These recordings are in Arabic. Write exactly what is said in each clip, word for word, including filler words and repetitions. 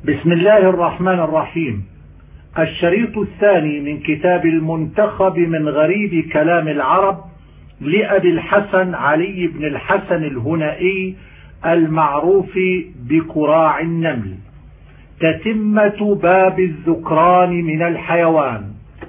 بسم الله الرحمن الرحيم. الشريط الثاني من كتاب المنتخب من غريب كلام العرب لأبي الحسن علي بن الحسن الهنائي المعروف بكراع النمل، تتمة باب الذكران من الحيوان.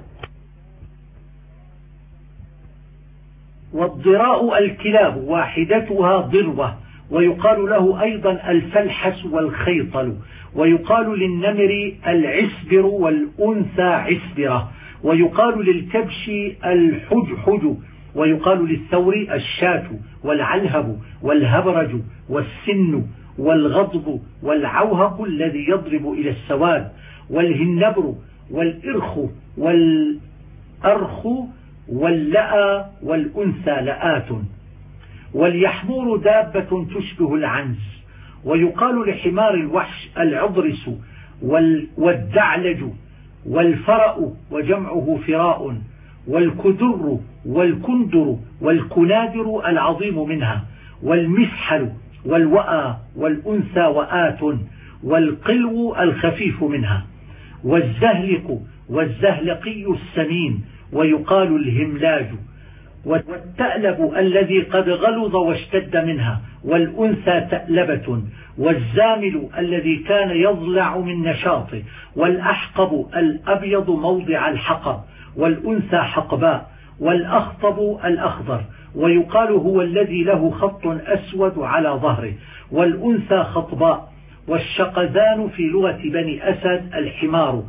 والضراء الكلاب، واحدتها ضروة، ويقال له أيضا الفلحس والخيطل، ويقال للنمر العسبر والأنثى عسبرة، ويقال للكبش الحجحج، ويقال للثور الشاة والعلهب والهبرج والسن والغضب والعوهق الذي يضرب إلى السواد، والهنبر والإرخ والأرخ واللأى والأنثى لآت. واليحمور دابة تشبه العنز، ويقال لحمار الوحش العضرس والدعلج والفرأ وجمعه فراء، والكدر والكندر والكنادر العظيم منها، والمسحل والوأى والأنثى وآت، والقلو الخفيف منها، والزهلق والزهلقي السمين، ويقال الهملاج، والتألب الذي قد غلظ واشتد منها، والأنثى تألبة، والزامل الذي كان يضلع من نشاطه، والأحقب الأبيض موضع الحقب، والأنثى حقباء، والأخطب الأخضر، ويقال هو الذي له خط أسود على ظهره، والأنثى خطباء. والشقذان في لغة بني أسد الحمار،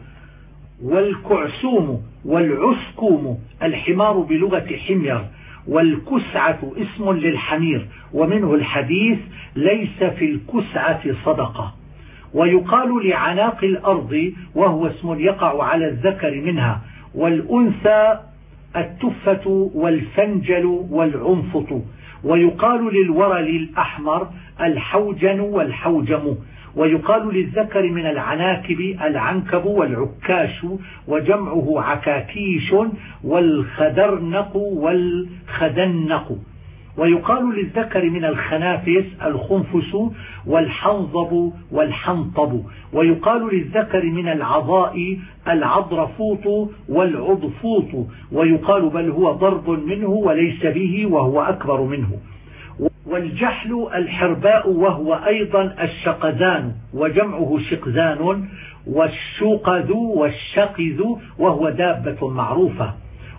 والكعسوم والعسكوم الحمار بلغة حمير، والكسعة اسم للحمير، ومنه الحديث ليس في الكسعة صدقة. ويقال لعناق الأرض، وهو اسم يقع على الذكر منها، والأنثى التفة والفنجل والعنفط. ويقال للورل الأحمر الحوجن والحوجم. ويقال للذكر من العناكب العنكب والعكاش، وجمعه عكاكيش، والخدرنق والخدنق. ويقال للذكر من الخنافس الخنفس والحنظب والحنطب. ويقال للذكر من العضاء العضرفوط والعضفوط. ويقال بل هو ضرب منه وليس به وهو أكبر منه. والجحل الحرباء، وهو أيضا الشقذان، وجمعه شقذان، والشقذ والشقذ، وهو دابة معروفة.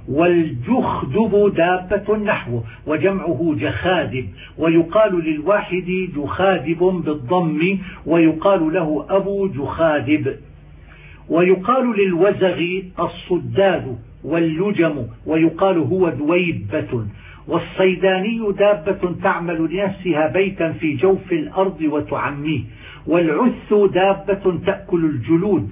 والجخدب دابة نحوه، وجمعه جخادب، ويقال للواحد جخادب بالضم، ويقال له أبو جخادب. ويقال للوزغ الصداد واللجم، ويقال هو دويبة. والصيداني دابة تعمل لنفسها بيتا في جوف الأرض وتعميه. والعث دابة تأكل الجلود.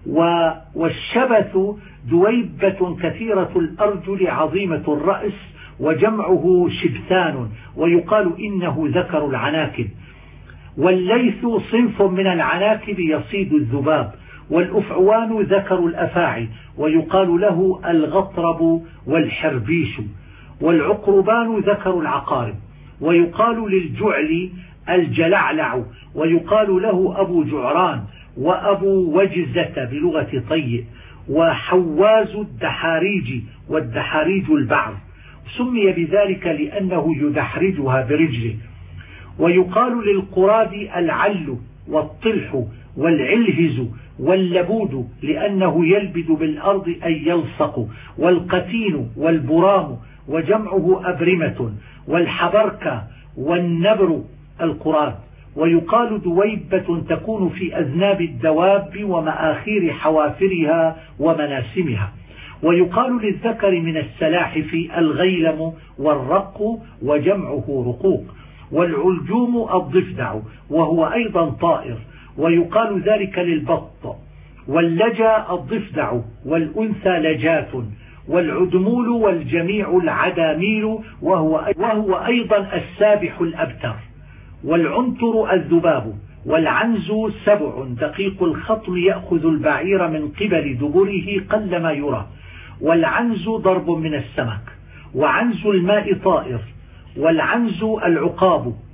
والشبث دويبة كثيرة الأرجل عظيمة الرأس، وجمعه شبثان، ويقال إنه ذكر العناكب. والليث صنف من العناكب يصيد الذباب. والأفعوان ذكر الأفاعي، ويقال له الغطرب والحربيش. والعقربان ذكر العقارب. ويقال للجعل الجلعلع، ويقال له أبو جعران، وأبو وجزة بلغة طيء. وحواز الدحاريج، والدحاريج البعر، سمي بذلك لأنه يدحرجها برجله. ويقال للقراد العل والطلح والعلهز واللبود، لأنه يلبد بالأرض أي يلصق. والقتين والبرام، وجمعه أبرمة. والحبركة والنبر القراد. ويقال دويبة تكون في أذناب الدواب ومآخير حوافرها ومناسمها. ويقال للذكر من السلاحف الغيلم والرق، وجمعه رقوق. والعلجوم الضفدع، وهو أيضا طائر، ويقال ذلك للبط. واللجا الضفدع، والأنثى لجات. والعدمول والجميع العداميل، وهو, وهو أيضا السابح الأبتر. والعنتر الذباب. والعنز سبع دقيق الخطم يأخذ البعير من قبل دبره قلما يرى. والعنز ضرب من السمك. وعنز الماء طائر. والعنز العقاب،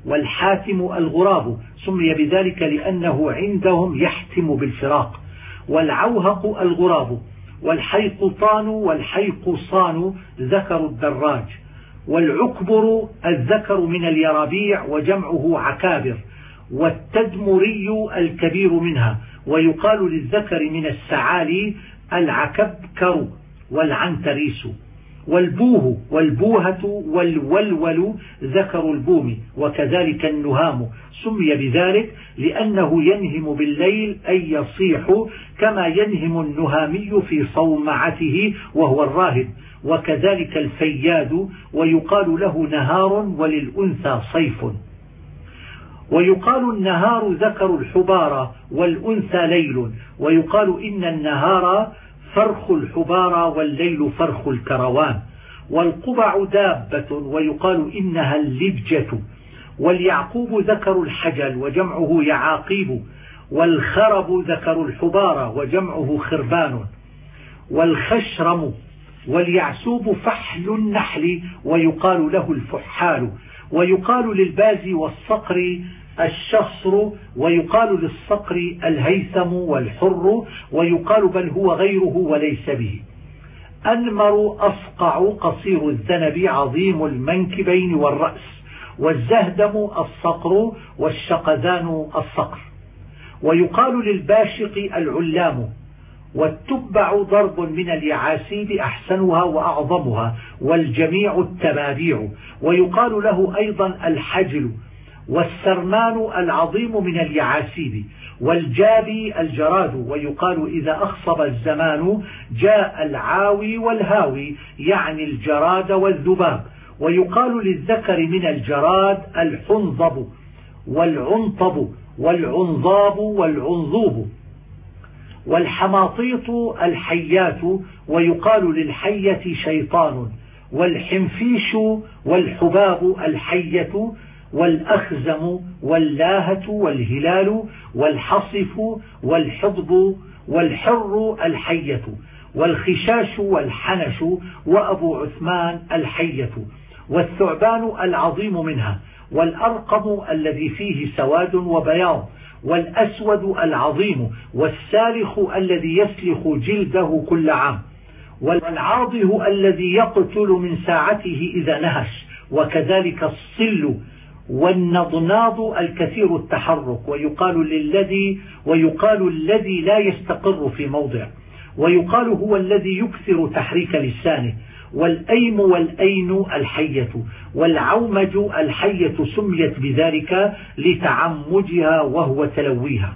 والحاتم الغراب، سمي بذلك لأنه عندهم يحتم بالفراق. والعوهق الغراب. والحيقطان والحيقصان ذكر الدراج. والعكبر الذكر من اليرابيع وجمعه عكابر. والتدمري الكبير منها، ويقال للذكر من السعالي العكبكر والعنتريس. والبوه والبوهة والولول ذكر البوم، وكذلك النهام، سمي بذلك لأنه ينهم بالليل أي يصيح كما ينهم النهامي في صومعته وهو الراهب. وكذلك الفياد، ويقال له نهار وللأنثى صيف. ويقال النهار ذكر الحبارى والأنثى ليل، ويقال إن النهار فرخ الحبارى والليل فرخ الكروان. والقبع دابة، ويقال إنها اللبجة. واليعقوب ذكر الحجل وجمعه يعاقيب. والخرب ذكر الحبارى وجمعه خربان. والخشرم. واليعسوب فحل النحل، ويقال له الفحال. ويقال للباز والصقر الشصر، ويقال للصقر الهيثم والحر، ويقال بل هو غيره وليس به. أنمر أصقع قصير الذنب عظيم المنكبين والرأس. والزهدم الصقر والشقذان الصقر. ويقال للباشق العلام. والتبع ضرب من اليعاسيب أحسنها وأعظمها، والجميع التبابيع. ويقال له أيضا الحجل. والسرمان العظيم من اليعاسيب. والجابي الجراد، ويقال إذا أخصب الزمان جاء العاوي والهاوي، يعني الجراد والذباب. ويقال للذكر من الجراد الحنظب والعنطب والعنظاب والعنظوب. والحماطيط الحيات، ويقال للحية شيطان. والحنفيش والحباب الحية. والأخزم واللاهة والهلال. والحصف والحضب والحر الحية. والخشاش والحنش وأبو عثمان الحية. والثعبان العظيم منها. والأرقم الذي فيه سواد وبياض. والأسود العظيم. والسالخ الذي يسلخ جلده كل عام. والعاضه الذي يقتل من ساعته إذا نهش. وكذلك الصل. والنضناض الكثير التحرك، ويقال للذي ويقال الذي لا يستقر في موضع. ويقال هو الذي يكثر تحريك لسانه. والأيم والأين الحية. والعومج الحية سميت بذلك لتعمجها وهو تلويها.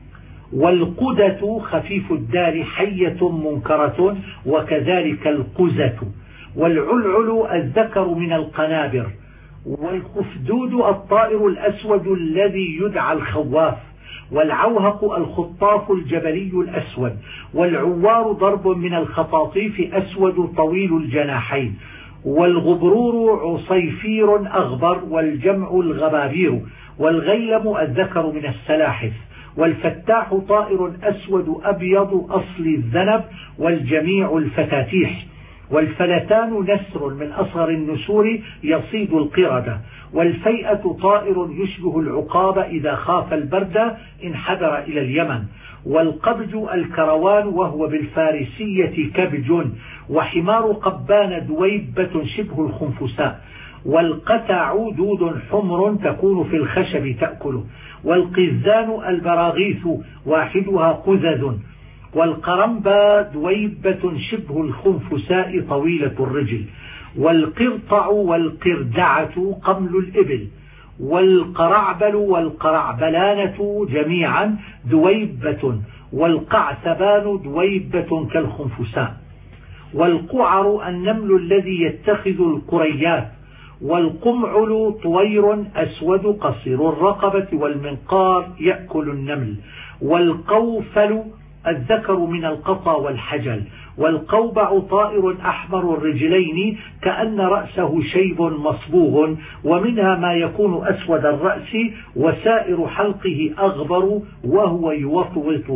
والقدة خفيف الدار حية منكرة، وكذلك القزة. والعلعل الذكر من القنابر. والخفدود الطائر الأسود الذي يدعى الخواف. والعوهق الخطاف الجبلي الأسود. والعوار ضرب من الخطاطيف أسود طويل الجناحين. والغبرور عصيفير أغبر والجمع الغبابير. والغيلم الذكر من السلاحف. والفتاح طائر أسود أبيض أصل الذنب والجميع الفتاتيح. والفلتان نسر من أصغر النسور يصيد القردة. والفيئة طائر يشبه العقاب إذا خاف البرد انحدر إلى اليمن. والقبج الكروان وهو بالفارسية كبج. وحمار قبان دويبة شبه الخنفساء. والقتع دود حمر تكون في الخشب تأكله. والقزان البراغيث واحدها قزز. والقرنبا دويبة شبه الخنفساء طويلة الرجل. والقرطع والقردعة قمل الإبل. والقرعبل والقرعبلانة جميعا دويبة. والقعثبان دويبة كالخنفساء. والقعر النمل الذي يتخذ القريات. والقمعل طوير أسود قصير الرقبة والمنقار يأكل النمل. والقوفل الذكر من القطا والحجل. والقوبع طائر أحمر الرجلين كأن رأسه شيب مصبوغ، ومنها ما يكون أسود الرأس وسائر حلقه أغبر وهو يوطوط.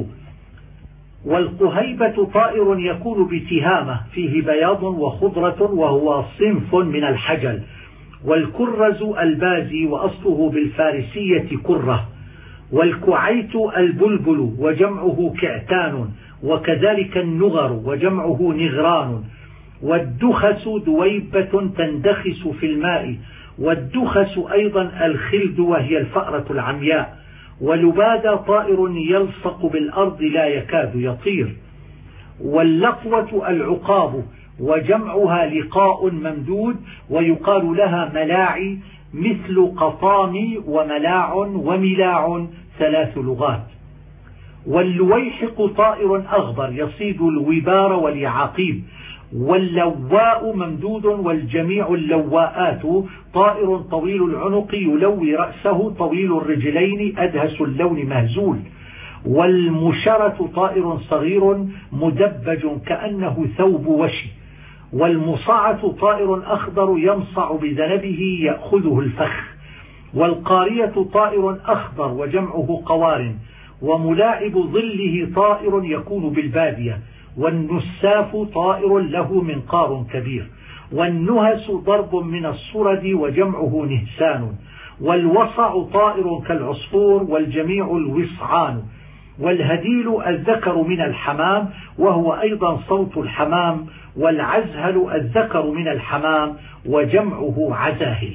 والقهيبة طائر يكون بتهامة فيه بياض وخضرة وهو صنف من الحجل. والكرز البازي وأصله بالفارسية كرة. والكعيت البلبل وجمعه كعتان، وكذلك النغر وجمعه نغران. والدخس دويبة تندخس في الماء، والدخس أيضا الخلد وهي الفأرة العمياء. ولباد طائر يلصق بالأرض لا يكاد يطير. واللقوة العقاب وجمعها لقاء ممدود، ويقال لها ملاعي مثل قطام وملاع وملاع ثلاث لغات. واللويحق طائر أغبر يصيد الوبار واليعاقيب. واللواء ممدود والجميع اللواءات طائر طويل العنق يلوي رأسه طويل الرجلين أدهس اللون مهزول. والمشرة طائر صغير مدبج كأنه ثوب وشي. والمصعة طائر أخضر يمصع بذنبه يأخذه الفخ. والقارية طائر أخضر وجمعه قوار. وملاعب ظله طائر يكون بالبادية. والنساف طائر له منقار كبير. والنهس ضرب من الصرد وجمعه نهسان. والوصع طائر كالعصفور والجميع الوصعان. والهديل الذكر من الحمام وهو أيضا صوت الحمام. والعزهل الذكر من الحمام وجمعه عزاهل.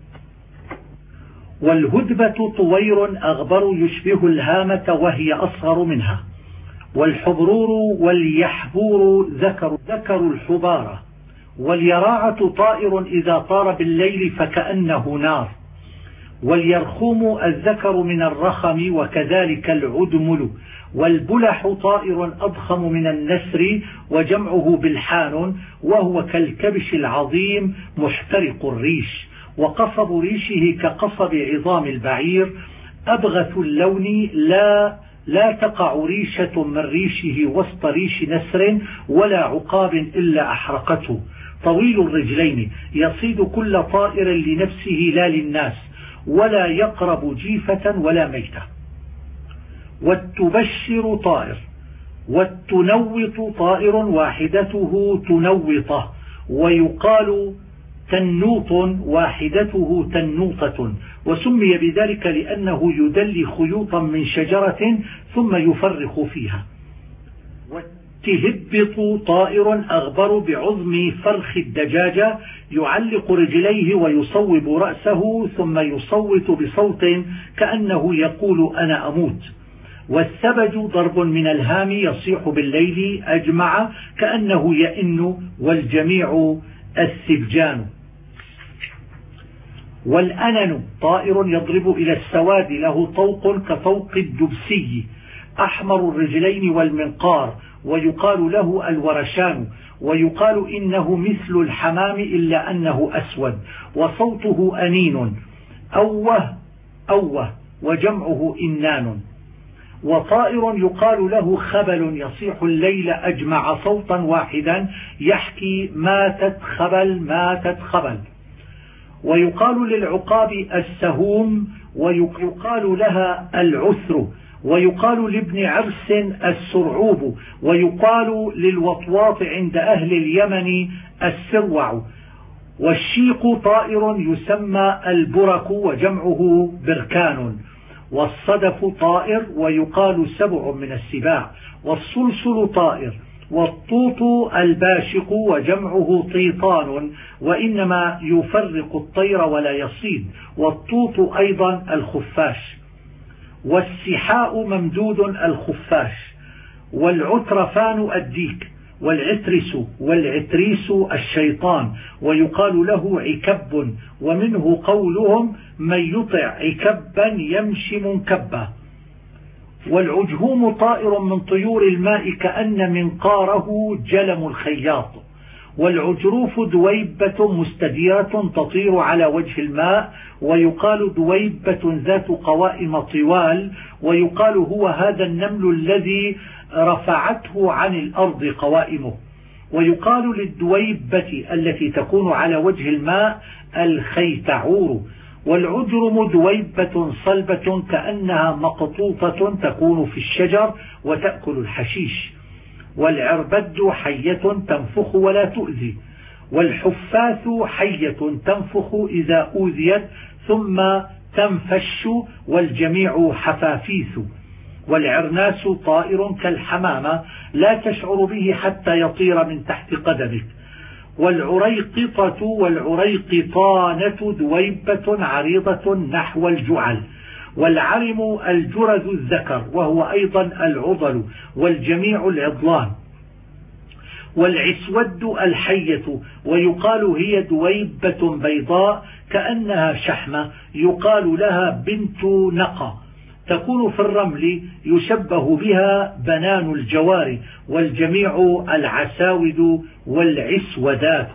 والهدبة طوير أغبر يشبه الهامة وهي أصغر منها. والحبرور واليحبور ذكر, ذكر الحبارة. واليراعة طائر إذا طار بالليل فكأنه نار. واليرخوم الذكر من الرخم وكذلك العدمل. والبلح طائر أضخم من النسر وجمعه بلحان وهو كالكبش العظيم محترق الريش. وقصب ريشه كقصب عظام البعير أبغث اللون لا لا تقع ريشة من ريشه وسط ريش نسر ولا عقاب إلا أحرقته. طويل الرجلين يصيد كل طائر لنفسه لا للناس، ولا يقرب جيفة ولا ميتة. والتبشر طائر. والتنوط طائر واحدته تنوطة، ويقال تنوط واحدته تنوطة، وسمي بذلك لأنه يدلي خيوطا من شجرة ثم يفرخ فيها. والتهبط طائر أغبر بعظم فرخ الدجاجة يعلق رجليه ويصوب رأسه ثم يصوت بصوت كأنه يقول أنا أموت. والثبج ضرب من الهام يصيح بالليل أجمع كأنه يئن والجميع الثبجان. والأنن طائر يضرب إلى السواد له طوق كطوق الدبسي أحمر الرجلين والمنقار، ويقال له الورشان. ويقال إنه مثل الحمام إلا أنه أسود وصوته أنين أوه أوه وجمعه إنان. وطائر يقال له خبل يصيح الليل أجمع صوتا واحدا يحكي ماتت خبل ماتت خبل. ويقال للعقاب السهوم ويقال لها العثر. ويقال لابن عرس السرعوب. ويقال للوطواط عند أهل اليمن السروع. والشيق طائر يسمى البرك وجمعه بركان. والصدف طائر ويقال سبع من السباع. والصلصل طائر. والطوط الباشق وجمعه طيطان وإنما يفرق الطير ولا يصيد. والطوط أيضا الخفاش. والسحاء ممدود الخفاش. والعترفان الديك. والعترس والعتريس الشيطان، ويقال له عكب، ومنه قولهم من يطع عكبا يمشي منكبا. والعجهوم طائر من طيور الماء كأن منقاره جلم الخياط. والعجروف دويبة مستديرة تطير على وجه الماء، ويقال دويبة ذات قوائم طوال. ويقال هو هذا النمل الذي رفعته عن الأرض قوائمه. ويقال للدويبة التي تكون على وجه الماء الخيتعور. والعجرم دويبة صلبة كأنها مقطوطة تكون في الشجر وتأكل الحشيش. والعربد حية تنفخ ولا تؤذي. والحفاث حية تنفخ إذا أوذيت ثم تنفش، والجميع حفافيث. والعرناس طائر كالحمامة لا تشعر به حتى يطير من تحت قدمك. والعريقطة والعريقطانة دويبة عريضة نحو الجعل. والعرم الجرذ الذكر وهو أيضا العضل، والجميع العضلان. والعسود الحية، ويقال هي دويبة بيضاء كأنها شحمة، يقال لها بنت نقى، تكون في الرمل، يشبه بها بنان الجوار. والجميع العساود والعسودات.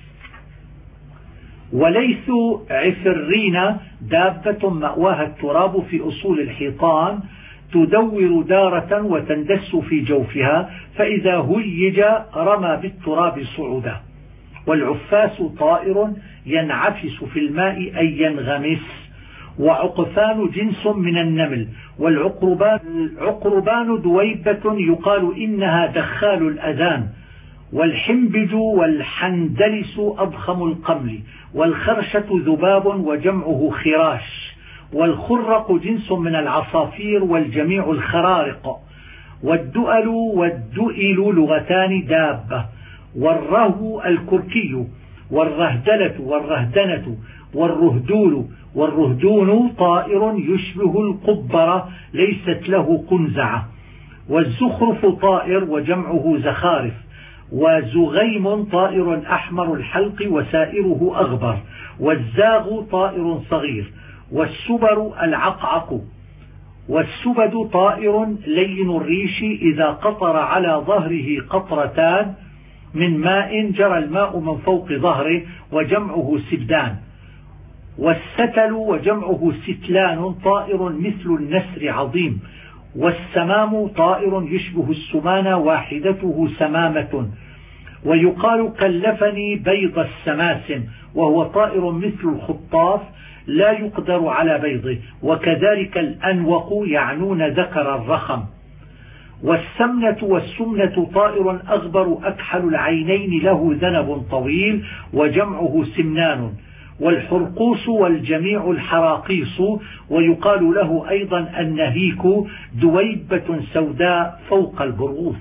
وليث عفرين دابة مأواها التراب في أصول الحيطان، تدور دارة وتندس في جوفها، فإذا هيج رمى بالتراب صعودا. والعفاس طائر ينعفس في الماء أي ينغمس. وعقفان جنس من النمل. والعقربان دويبة يقال إنها دخال الأذان. والحنبج والحندلس أضخم القمل. والخرشة ذباب وجمعه خراش. والخرق جنس من العصافير والجميع الخرارق. والدؤل والدؤل لغتان دابة. والرهو الكركي. والرهدلة والرهدنة. والرهدول والرهدون طائر يشبه القبرة ليست له قنزعة. والزخرف طائر وجمعه زخارف. وزغيم طائر أحمر الحلق وسائره أغبر. والزاغ طائر صغير. والسبر العقعق. والسبد طائر لين الريش إذا قطر على ظهره قطرتان من ماء جرى الماء من فوق ظهره، وجمعه سبدان. والستل وجمعه ستلان طائر مثل النسر عظيم. والسمام طائر يشبه السمان واحدته سمامة. ويقال كلفني بيض السماسم، وهو طائر مثل الخطاف لا يقدر على بيضه. وكذلك الأنوق يعنون ذكر الرخم. والسمنة والسمنة طائر أغبر أكحل العينين له ذنب طويل، وجمعه سمنان. والحرقوس والجميع الحراقيص، ويقال له أيضا النهيك، دويبة سوداء فوق البرغوث.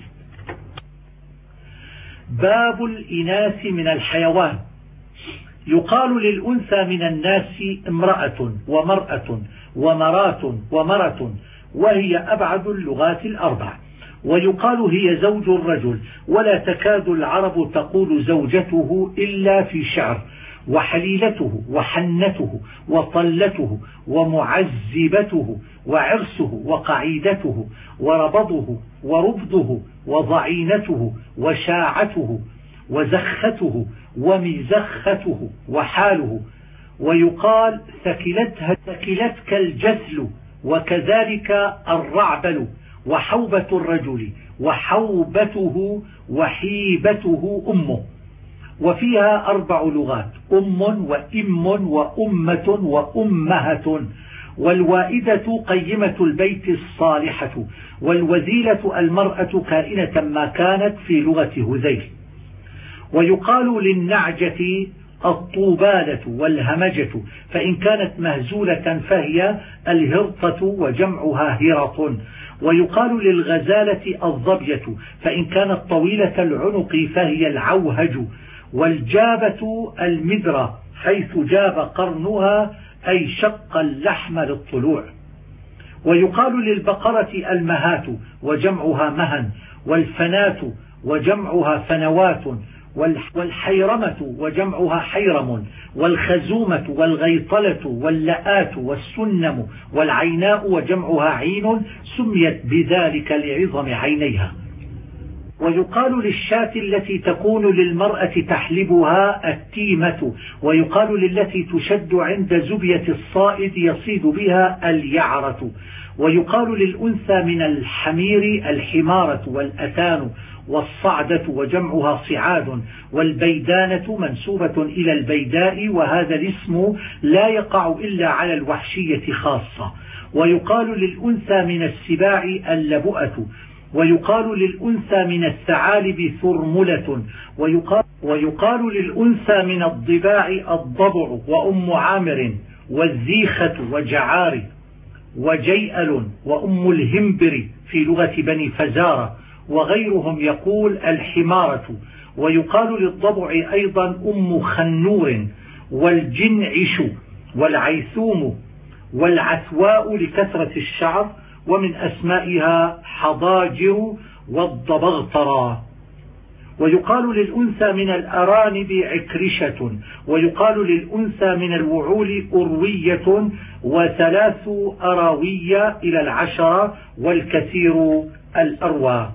باب الإناث من الحيوان. يقال للأنثى من الناس امرأة ومرأة ومرات ومرة، وهي أبعد اللغات الأربع. ويقال هي زوج الرجل، ولا تكاد العرب تقول زوجته إلا في شعر. وحليلته وحنته وطلته ومعزبته وعرسه وقعيدته وربضه وربضه وضعينته وشاعته وزخته ومزخته وحاله. ويقال ثكلتها ثكلتك الجثل، وكذلك الرعبل. وحوبة الرجل وحوبته وحيبته أمه. وفيها أربع لغات: أم وإم وأمة وأمهة. والوائدة قيمة البيت الصالحة. والوذيلة المرأة كائنة ما كانت في لغة هذيل. ويقال للنعجة الطوبالة والهمجة، فإن كانت مهزولة فهي الهرطة وجمعها هرط. ويقال للغزالة الظبية، فإن كانت طويلة العنق فهي العوهج. والجابة المدرة، حيث جاب قرنها أي شق اللحم للطلوع. ويقال للبقرة المهات وجمعها مهن. والفنات وجمعها فنوات. والحيرمة وجمعها حيرم. والخزومة والغيطلة واللآت والسنم. والعيناء وجمعها عين، سميت بذلك لعظم عينيها. ويقال للشاة التي تكون للمرأة تحلبها التيمة. ويقال للتي تشد عند زبية الصائد يصيد بها اليعرة. ويقال للأنثى من الحمير الحمارة والأتان والصعدة وجمعها صعاد. والبيدانة منسوبة إلى البيداء، وهذا الاسم لا يقع إلا على الوحشية خاصة. ويقال للأنثى من السباع اللبؤة. ويقال للأنثى من الثعالب ثرملة، ويقال, ويقال للأنثى من الضباع الضبع وأم عامر والزيخة وجعار وجيئل وأم الهمبر في لغة بني فزارة، وغيرهم يقول الحمارة. ويقال للضبع أيضا أم خنور والجنعش والعيثوم والعثواء لكثرة الشعر، ومن أسمائها حضاجر والضبغطرى. ويقال للأنثى من الأرانب عكرشة، ويقال للأنثى من الوعول أروية، وثلاث أراوية إلى العشرة، والكثير الأروى.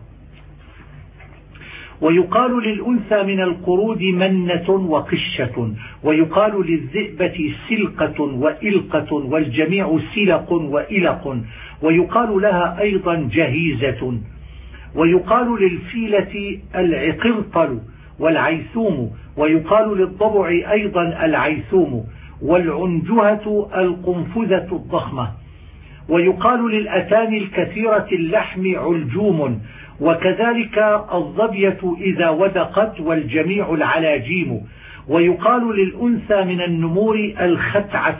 ويقال للأنثى من القرود منة وقشة، ويقال للذئبة سلقة وإلقة، والجميع سلق وإلق، ويقال لها أيضا جهيزة. ويقال للفيلة العقرطل والعيثوم، ويقال للضبع أيضا العيثوم، والعنجهة القنفذة الضخمة. ويقال للأتان الكثيرة اللحم علجوم، وكذلك الظبية إذا ودقت، والجميع العلاجيم. ويقال للأنثى من النمور الختعة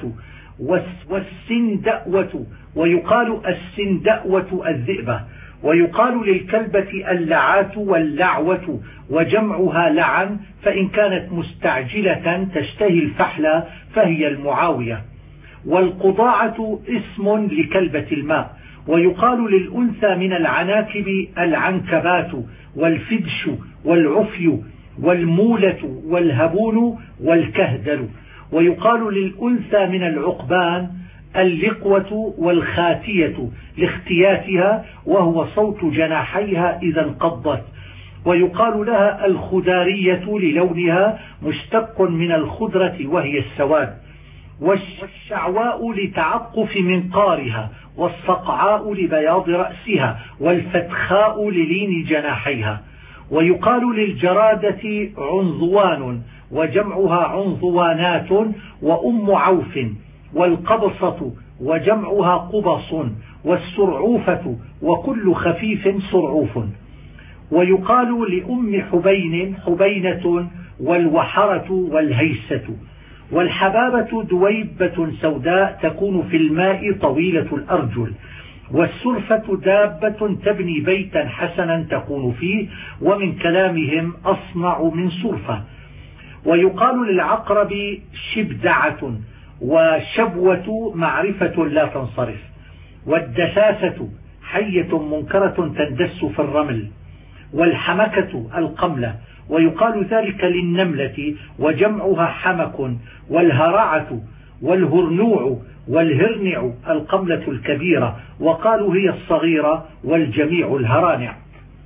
والسندأوة، ويقال السندأوة الذئبة. ويقال للكلبة اللعات واللعوة، وجمعها لعن، فإن كانت مستعجلة تشتهي الفحل فهي المعاوية. والقضاعة اسم لكلبة الماء. ويقال للأنثى من العناكب العنكبات والفدش والعفي والمولة والهبون والكهدل. ويقال للأنثى من العقبان اللقوة والخاتية لاختياتها، وهو صوت جناحيها إذا انقضت. ويقال لها الخدارية للونها مشتق من الخضرة وهي السواد. والشعواء لتعقف منقارها، والصقعاء لبياض رأسها، والفتخاء للين جناحيها. ويقال للجرادة عنظوان، وجمعها عنظوانات، وأم عوف. والقبصة وجمعها قبص، والسرعوفة وكل خفيف سرعوف. ويقال لأم حبين حبينة، والوحرة والهيسة. والحبابة دويبة سوداء تكون في الماء طويلة الأرجل. والسرفة دابة تبني بيتا حسنا تكون فيه، ومن كلامهم أصنع من سرفة. ويقال للعقرب شبدعة، وشبوة معرفة لا تنصرف. والدساسة حية منكرة تندس في الرمل. والحمكة القملة، ويقال ذلك للنملة، وجمعها حمك. والهرعة والهرنوع والهرنع القملة الكبيرة، وقالوا هي الصغيرة، والجميع الهرانع.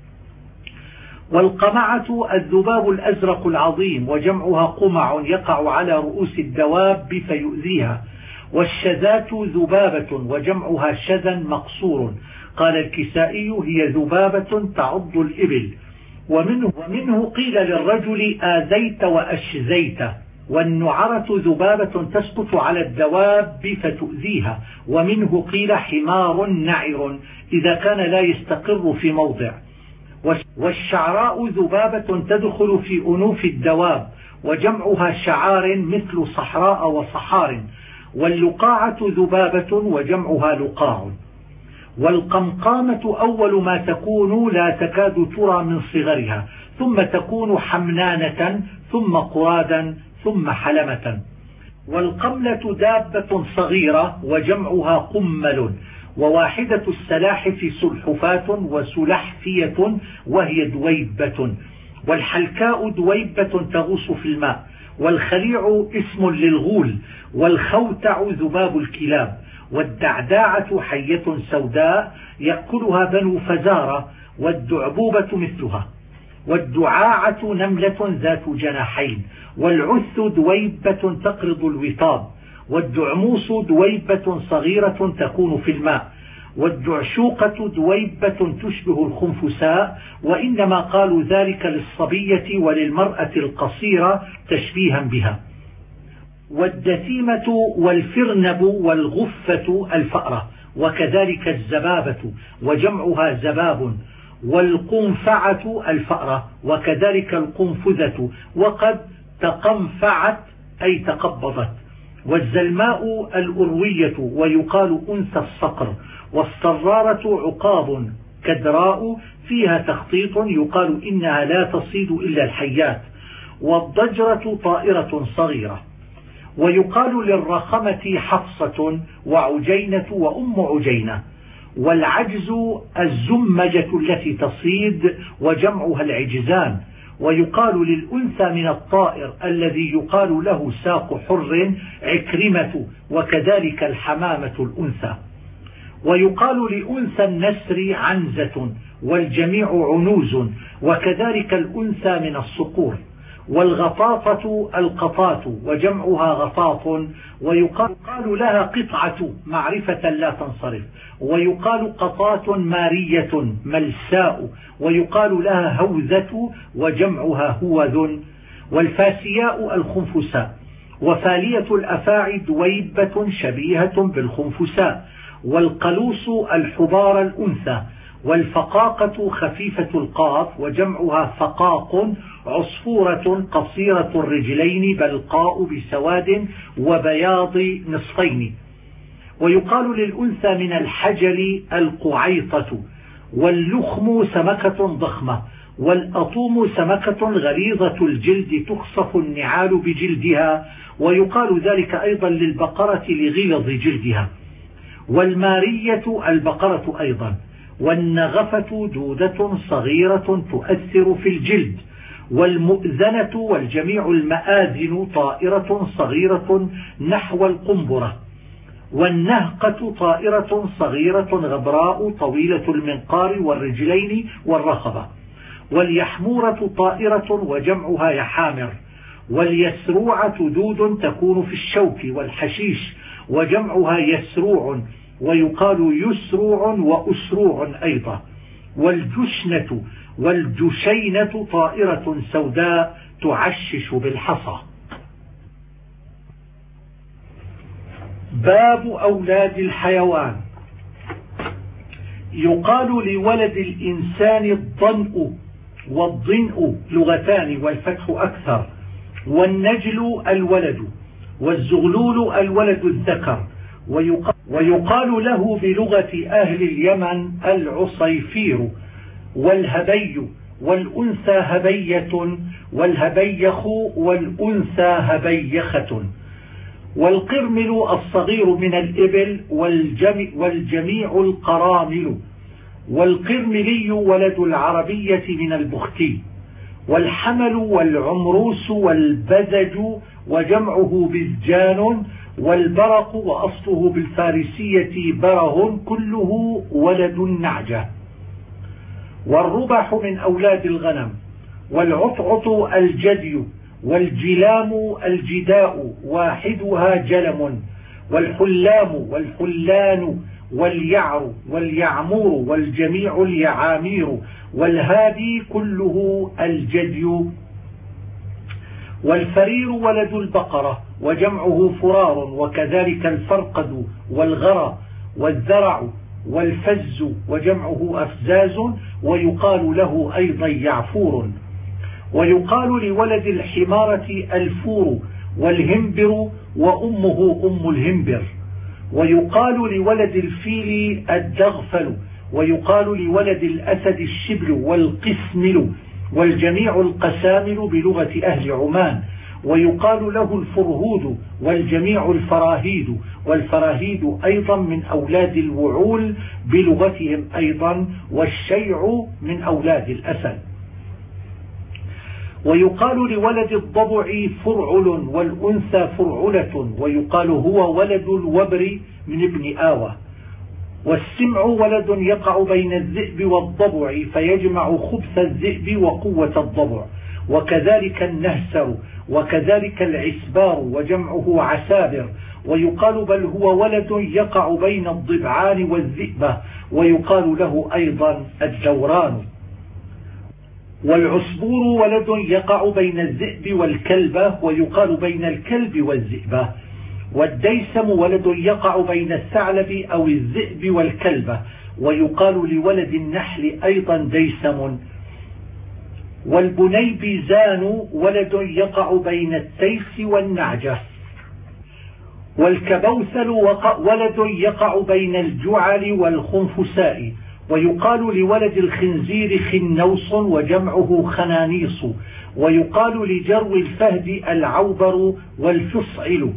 والقمعة الذباب الأزرق العظيم، وجمعها قمع يقع على رؤوس الدواب فيؤذيها. والشذاة ذبابة، وجمعها شذا مقصور. قال الكسائي هي ذبابة تعض الإبل. ومنه, ومنه قيل للرجل آذيت وأشزيت. والنعرة ذبابة تسقط على الدواب فتؤذيها. ومنه قيل حمار نعر إذا كان لا يستقر في موضع. والشعراء ذبابة تدخل في أنوف الدواب، وجمعها شعار مثل صحراء وصحار. واللقاعة ذبابة، وجمعها لقاع. والقمقامة أول ما تكون لا تكاد ترى من صغرها، ثم تكون حمنانة، ثم قرادا، ثم حلمة. والقملة دابة صغيرة، وجمعها قمل. وواحدة السلاحف سلحفاة وسلحفية، وهي دويبة. والحلكاء دويبة تغوص في الماء. والخليع اسم للغول. والخوتع ذباب الكلاب. والدعداعة حية سوداء يأكلها بنو فزارة. والدعبوبة مثلها. والدعاعة نملة ذات جناحين. والعث دويبة تقرض الوطاب. والدعموس دويبة صغيرة تكون في الماء. والدعشوقة دويبة تشبه الخنفساء، وإنما قالوا ذلك للصبية وللمرأة القصيرة تشبيها بها. والدثيمة والفرنب والغفة الفأرة، وكذلك الزبابة، وجمعها زباب. والقنفعة الفأرة، وكذلك القنفذة، وقد تقنفعت أي تقبضت. والزلماء الأروية، ويقال أنثى الصقر. والصرارة عقاب كدراء فيها تخطيط، يقال إنها لا تصيد إلا الحيات. والضجرة طائرة صغيرة. ويقال للرخمة حفصة وعجينة وأم عجينة. والعجز الزمجة التي تصيد، وجمعها العجزان. ويقال للأنثى من الطائر الذي يقال له ساق حر عكرمة، وكذلك الحمامة الأنثى. ويقال لأنثى النسر عنزة، والجميع عنوز، وكذلك الأنثى من الصقور. والغطاطة القطاة، وجمعها غطاط. ويقال لها قطعة معرفة لا تنصرف. ويقال قطاة مارية ملساء. ويقال لها هوذة، وجمعها هوذ. والفاسياء الخنفساء. وفالية الأفاعي دويبة شبيهة بالخنفساء. والقلوس الحبار الأنثى. والفقاقة خفيفة القاف، وجمعها فقاق. عصفورة قصيرة الرجلين بلقاء بسواد وبياض نصفين. ويقال للأنثى من الحجل القعيطة. واللخم سمكة ضخمة. والأطوم سمكة غليظة الجلد تخصف النعال بجلدها، ويقال ذلك أيضا للبقرة لغلظ جلدها. والمارية البقرة أيضا. والنغفة دودة صغيرة تؤثر في الجلد. والمؤذنة والجميع المآذن طائرة صغيرة نحو القنبرة. والنهقة طائرة صغيرة غبراء طويلة المنقار والرجلين والرقبة. واليحمورة طائرة، وجمعها يحامر. واليسروعة دود تكون في الشوك والحشيش، وجمعها يسروع. ويقال يسروع وأسروع أيضا. والجشنة والجشينة طائرة سوداء تعشش بالحصى. باب أولاد الحيوان. يقال لولد الإنسان الضنء والضنء لغتان، والفتح أكثر. والنجل الولد. والزغلول الولد الذكر. ويقال, ويقال له بلغة أهل اليمن العصيفير. والهبي. والأنثى هبية. والهبيخ. والأنثى هبيخة. والقرمل الصغير من الإبل. والجميع, والجميع القرامل. والقرملي ولد العربية من البختي. والحمل والعمروس والبزج، وجمعه بزجان. والبرق وأصله بالفارسية بره، كله ولد النعجة. والربح من أولاد الغنم. والعطعط الجدي. والجلام الجداء واحدها جلم. والحلام والحلان. واليعر واليعمور، والجميع اليعامير. والهادي كله الجدي. والفرير ولد البقرة، وجمعه فرار، وكذلك الفرقد والغرى والذرع والفز، وجمعه أفزاز. ويقال له أيضا يعفور. ويقال لولد الحمارة الفور والهمبر، وأمه أم الهمبر. ويقال لولد الفيل الدغفل. ويقال لولد الأسد الشبل والقسمل، والجميع القسامل بلغة أهل عمان. ويقال له الفرهود، والجميع الفراهيد. والفراهيد أيضا من أولاد الوعول بلغتهم أيضا. والشيع من أولاد الأسد. ويقال لولد الضبع فرعل، والأنثى فرعلة. ويقال هو ولد الوبر من ابن آوى. والسمع ولد يقع بين الذئب والضبع، فيجمع خبث الذئب وقوة الضبع. وكذلك النهسر. وكذلك العسبار، وجمعه عسابر. ويقال بل هو ولد يقع بين الضبعان والذئبة، ويقال له أيضا الدوران. والعصبور ولد يقع بين الذئب والكلبة، ويقال بين الكلب والذئبة. والديسم ولد يقع بين الثعلب أو الذئب والكلبة، ويقال لولد النحل أيضا ديسم. والبنيبزان ولد يقع بين التيس والنعجة. والكبوثل ولد يقع بين الجعل والخنفساء. ويقال لولد الخنزير خنوص وجمعه خنانيص. ويقال لجرو الفهد العوبر والفصعل.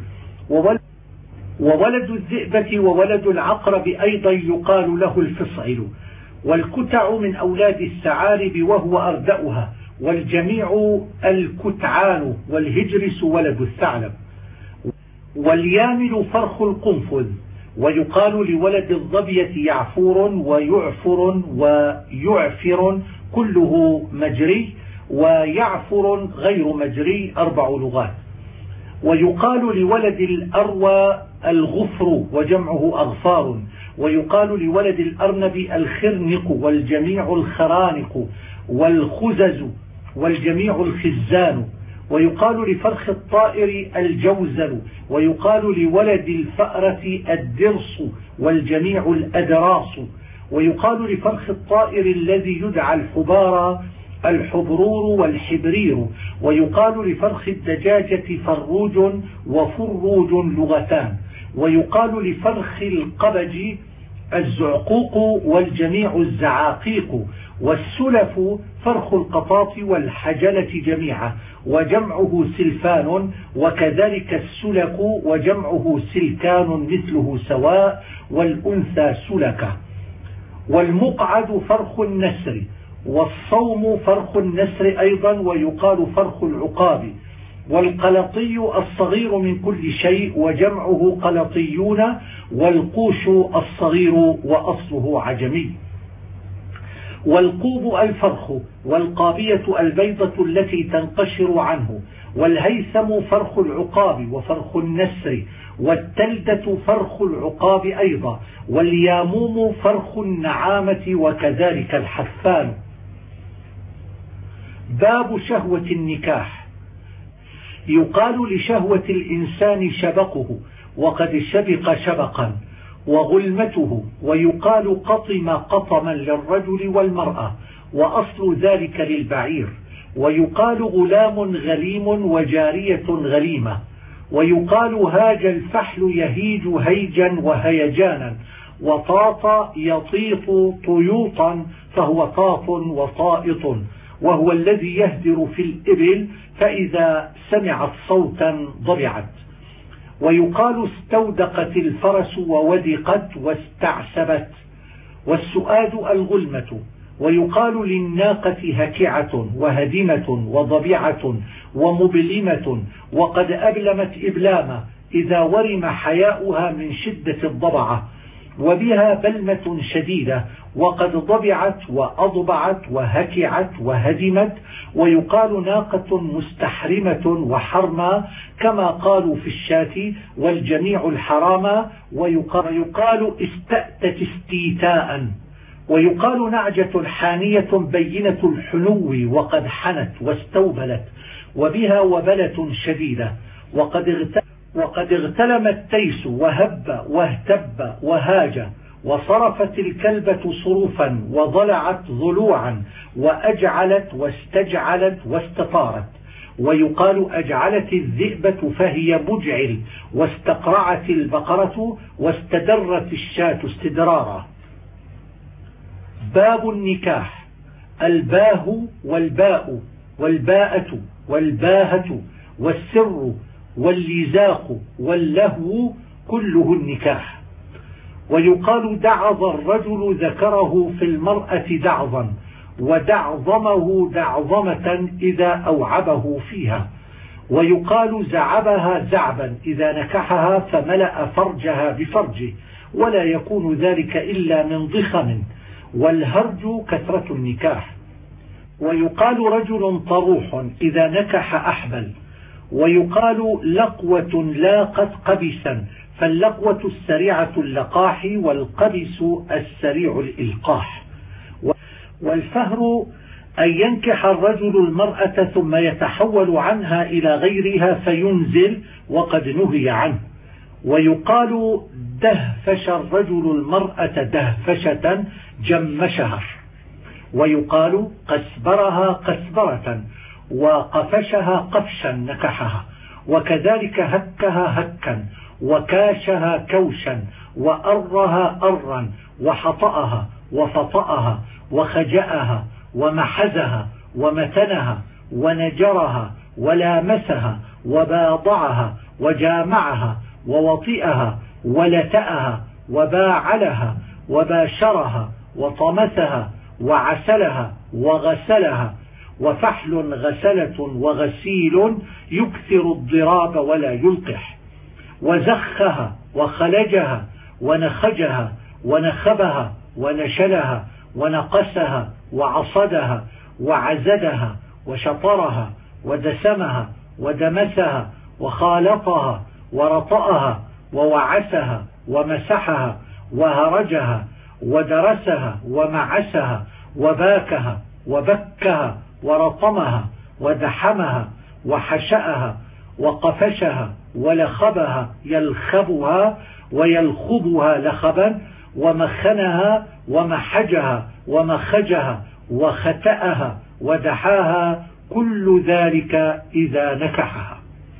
وولد الذئبة وولد العقرب أيضا يقال له الفصعل. والكتع من أولاد الثعالب وهو أردأها، والجميع الكتعان. والهجرس ولد الثعلب. واليامل فرخ القنفذ. ويقال لولد الظبية يعفور ويعفر ويعفر كله مجري، ويعفر غير مجري أربع لغات. ويقال لولد الأروى الغفر وجمعه أغفار. ويقال لولد الأرنب الخرنق والجميع الخرانق. والخزز والجميع الخزان. ويقال لفرخ الطائر الجوزل. ويقال لولد الفأرة الدرس والجميع الأدراس. ويقال لفرخ الطائر الذي يدعى الحبار الحبرور والحبرير. ويقال لفرخ الدجاجة فروج وفروج لغتان. ويقال لفرخ القبج الزعقوق والجميع الزعاقيق. والسلف فرخ القطاط والحجلة جميعا وجمعه سلفان، وكذلك السلك وجمعه سلكان مثله سواء، والأنثى سلكة. والمقعد فرخ النسر. والصوم فرخ النسر أيضا، ويقال فرخ العقاب. والقلطي الصغير من كل شيء وجمعه قلطيون. والقوش الصغير وأصله عجمي. والقوب الفرخ. والقابية البيضة التي تنقشر عنه. والهيثم فرخ العقاب وفرخ النسر. والتلدة فرخ العقاب أيضا. والياموم فرخ النعامة وكذلك الحفان. باب شهوة النكاح. يقال لشهوة الإنسان شبقه، وقد شبق شبقا، وغلمته. ويقال قطم قطما للرجل والمرأة، وأصل ذلك للبعير. ويقال غلام غليم وجارية غليمة. ويقال هاج الفحل يهيج هيجا وهيجانا. وطاط يطيط طيوطا، فهو طاط وطائط. وهو الذي يهدر في الإبل، فإذا سمعت صوتا ضبعت. ويقال استودقت الفرس وودقت واستعسبت. والسؤاد الغلمة. ويقال للناقة هكعة وهدمة وضبعة ومبلمة، وقد أبلمت إبلامة إذا ورم حياؤها من شدة الضبعة، وبها بلمة شديدة، وقد ضبعت وأضبعت وهكعت وهدمت. ويقال ناقة مستحرمة وحرمة كما قالوا في الشاة، والجميع الحرامة. ويقال استأتت استيتاء. ويقال نعجة حانية بينة الحنو وقد حنت واستوبلت، وبها وبلة شديدة. وقد وقد اغتلم التيس وهب واهتب وهاج. وصرفت الكلبة صروفا وضلعت ضلوعا، وأجعلت واستجعلت واستطارت. ويقال أجعلت الذئبة فهي بجعل، واستقرعت البقرة، واستدرت الشاة استدرارا. باب النكاح. الباه والباء والباءة والباهة والسر واللزاق واللهو كله النكاح. ويقال دعظ الرجل ذكره في المرأة دعظا، ودعظمه دعظمة إذا أوعبه فيها. ويقال زعبها زعبا إذا نكحها فملأ فرجها بفرجه، ولا يكون ذلك إلا من ضخم. والهرج كثرة النكاح. ويقال رجل طروح إذا نكح أحبل. ويقال لقوة لاقت قبسا، فاللقوة السريعة اللقاح، والقبس السريع الإلقاح. والفهر أن ينكح الرجل المرأة ثم يتحول عنها إلى غيرها فينزل، وقد نهي عنه. ويقال دهفش الرجل المرأة دهفشة جمشها. ويقال قسبرها قسبرة، وقفشها قفشا نكحها، وكذلك هكها هكا، وكاشها كوشا، وأرها أرا، وحطأها وفطأها، وخجأها ومحزها ومتنها، ونجرها ولامسها وباضعها وجامعها ووطئها ولتأها وباعلها وباشرها وطمسها وعسلها وغسلها. وفحل غسلة وغسيل يكثر الضراب ولا يلقح. وزخها وخلجها ونخجها ونخبها ونشلها ونقسها وعصدها وعزدها وشطرها ودسمها ودمسها وخالطها ورطأها ووعسها ومسحها وهرجها ودرسها ومعسها وباكها وبكها ورطمها ودحمها وحشأها وقفشها ولخبها يلخبها ويلخبها لخبا، ومخنها ومحجها ومخجها وختأها ودحاها، كل ذلك إذا نكحها.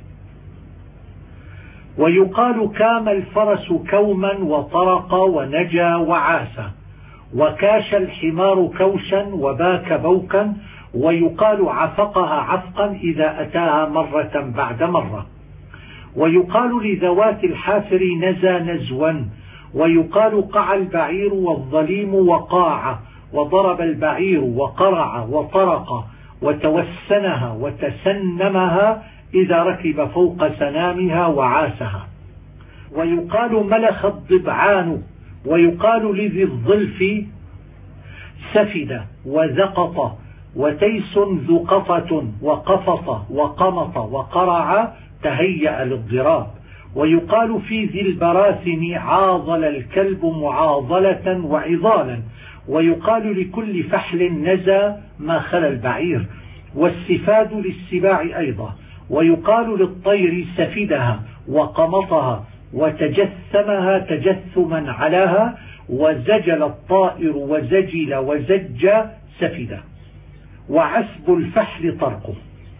ويقال كام الفرس كوما وطرق ونجا وعاسا، وكاش الحمار كوشا وباك بوكا. ويقال عفقها عفقا إذا أتاها مرة بعد مرة. ويقال لذوات الحافر نزى نزوا. ويقال قع البعير والظليم وقاع، وضرب البعير وقرع وطرق، وتوسنها وتسنمها إذا ركب فوق سنامها وعاسها. ويقال ملخ الضبعان. ويقال لذي الظلف سفد وزقط، وتيس ذقطة وقفط وقمط وقرع تهيأ للضراب. ويقال في ذي البراثن عاضل الكلب معاضلة وعضالا. ويقال لكل فحل نزى ما خلا البعير، والسفاد للسباع أيضا. ويقال للطير سفدها وقمطها وتجثمها تجثما علاها، وزجل الطائر وزجل وزج سفدا. وعسب الفحل طرقه.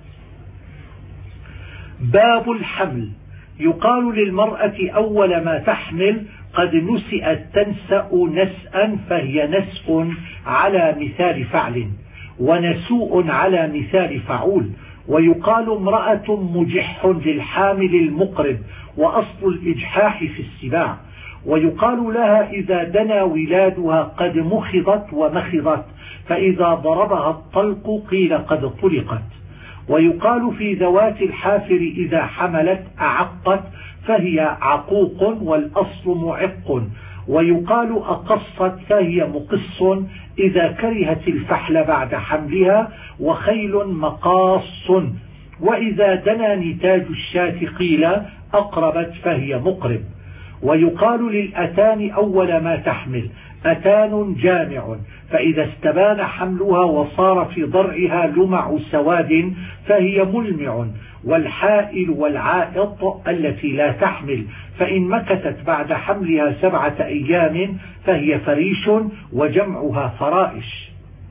باب الحمل. يقال للمرأة أول ما تحمل قد نسئت تنسأ نسأا، فهي نسء على مثال فعل، ونسوء على مثال فعول. ويقال امرأة مجح للحامل المقرب، وأصل الإجحاح في السباع. ويقال لها إذا دنا ولادها قد مخضت ومخضت، فإذا ضربها الطلق قيل قد طلقت. ويقال في ذوات الحافر إذا حملت أعقت، فهي عقوق والأصل معق. ويقال أقصت، فهي مقص إذا كرهت الفحل بعد حملها، وخيل مقاص. وإذا دنا نتاج الشاة قيل أقربت، فهي مقرب. ويقال للأتان أول ما تحمل أتان جامع، فإذا استبان حملها وصار في ضرعها لمع سواد فهي ملمع. والحائل والعائط التي لا تحمل، فإن مكثت بعد حملها سبعة أيام فهي فريش، وجمعها فرائش.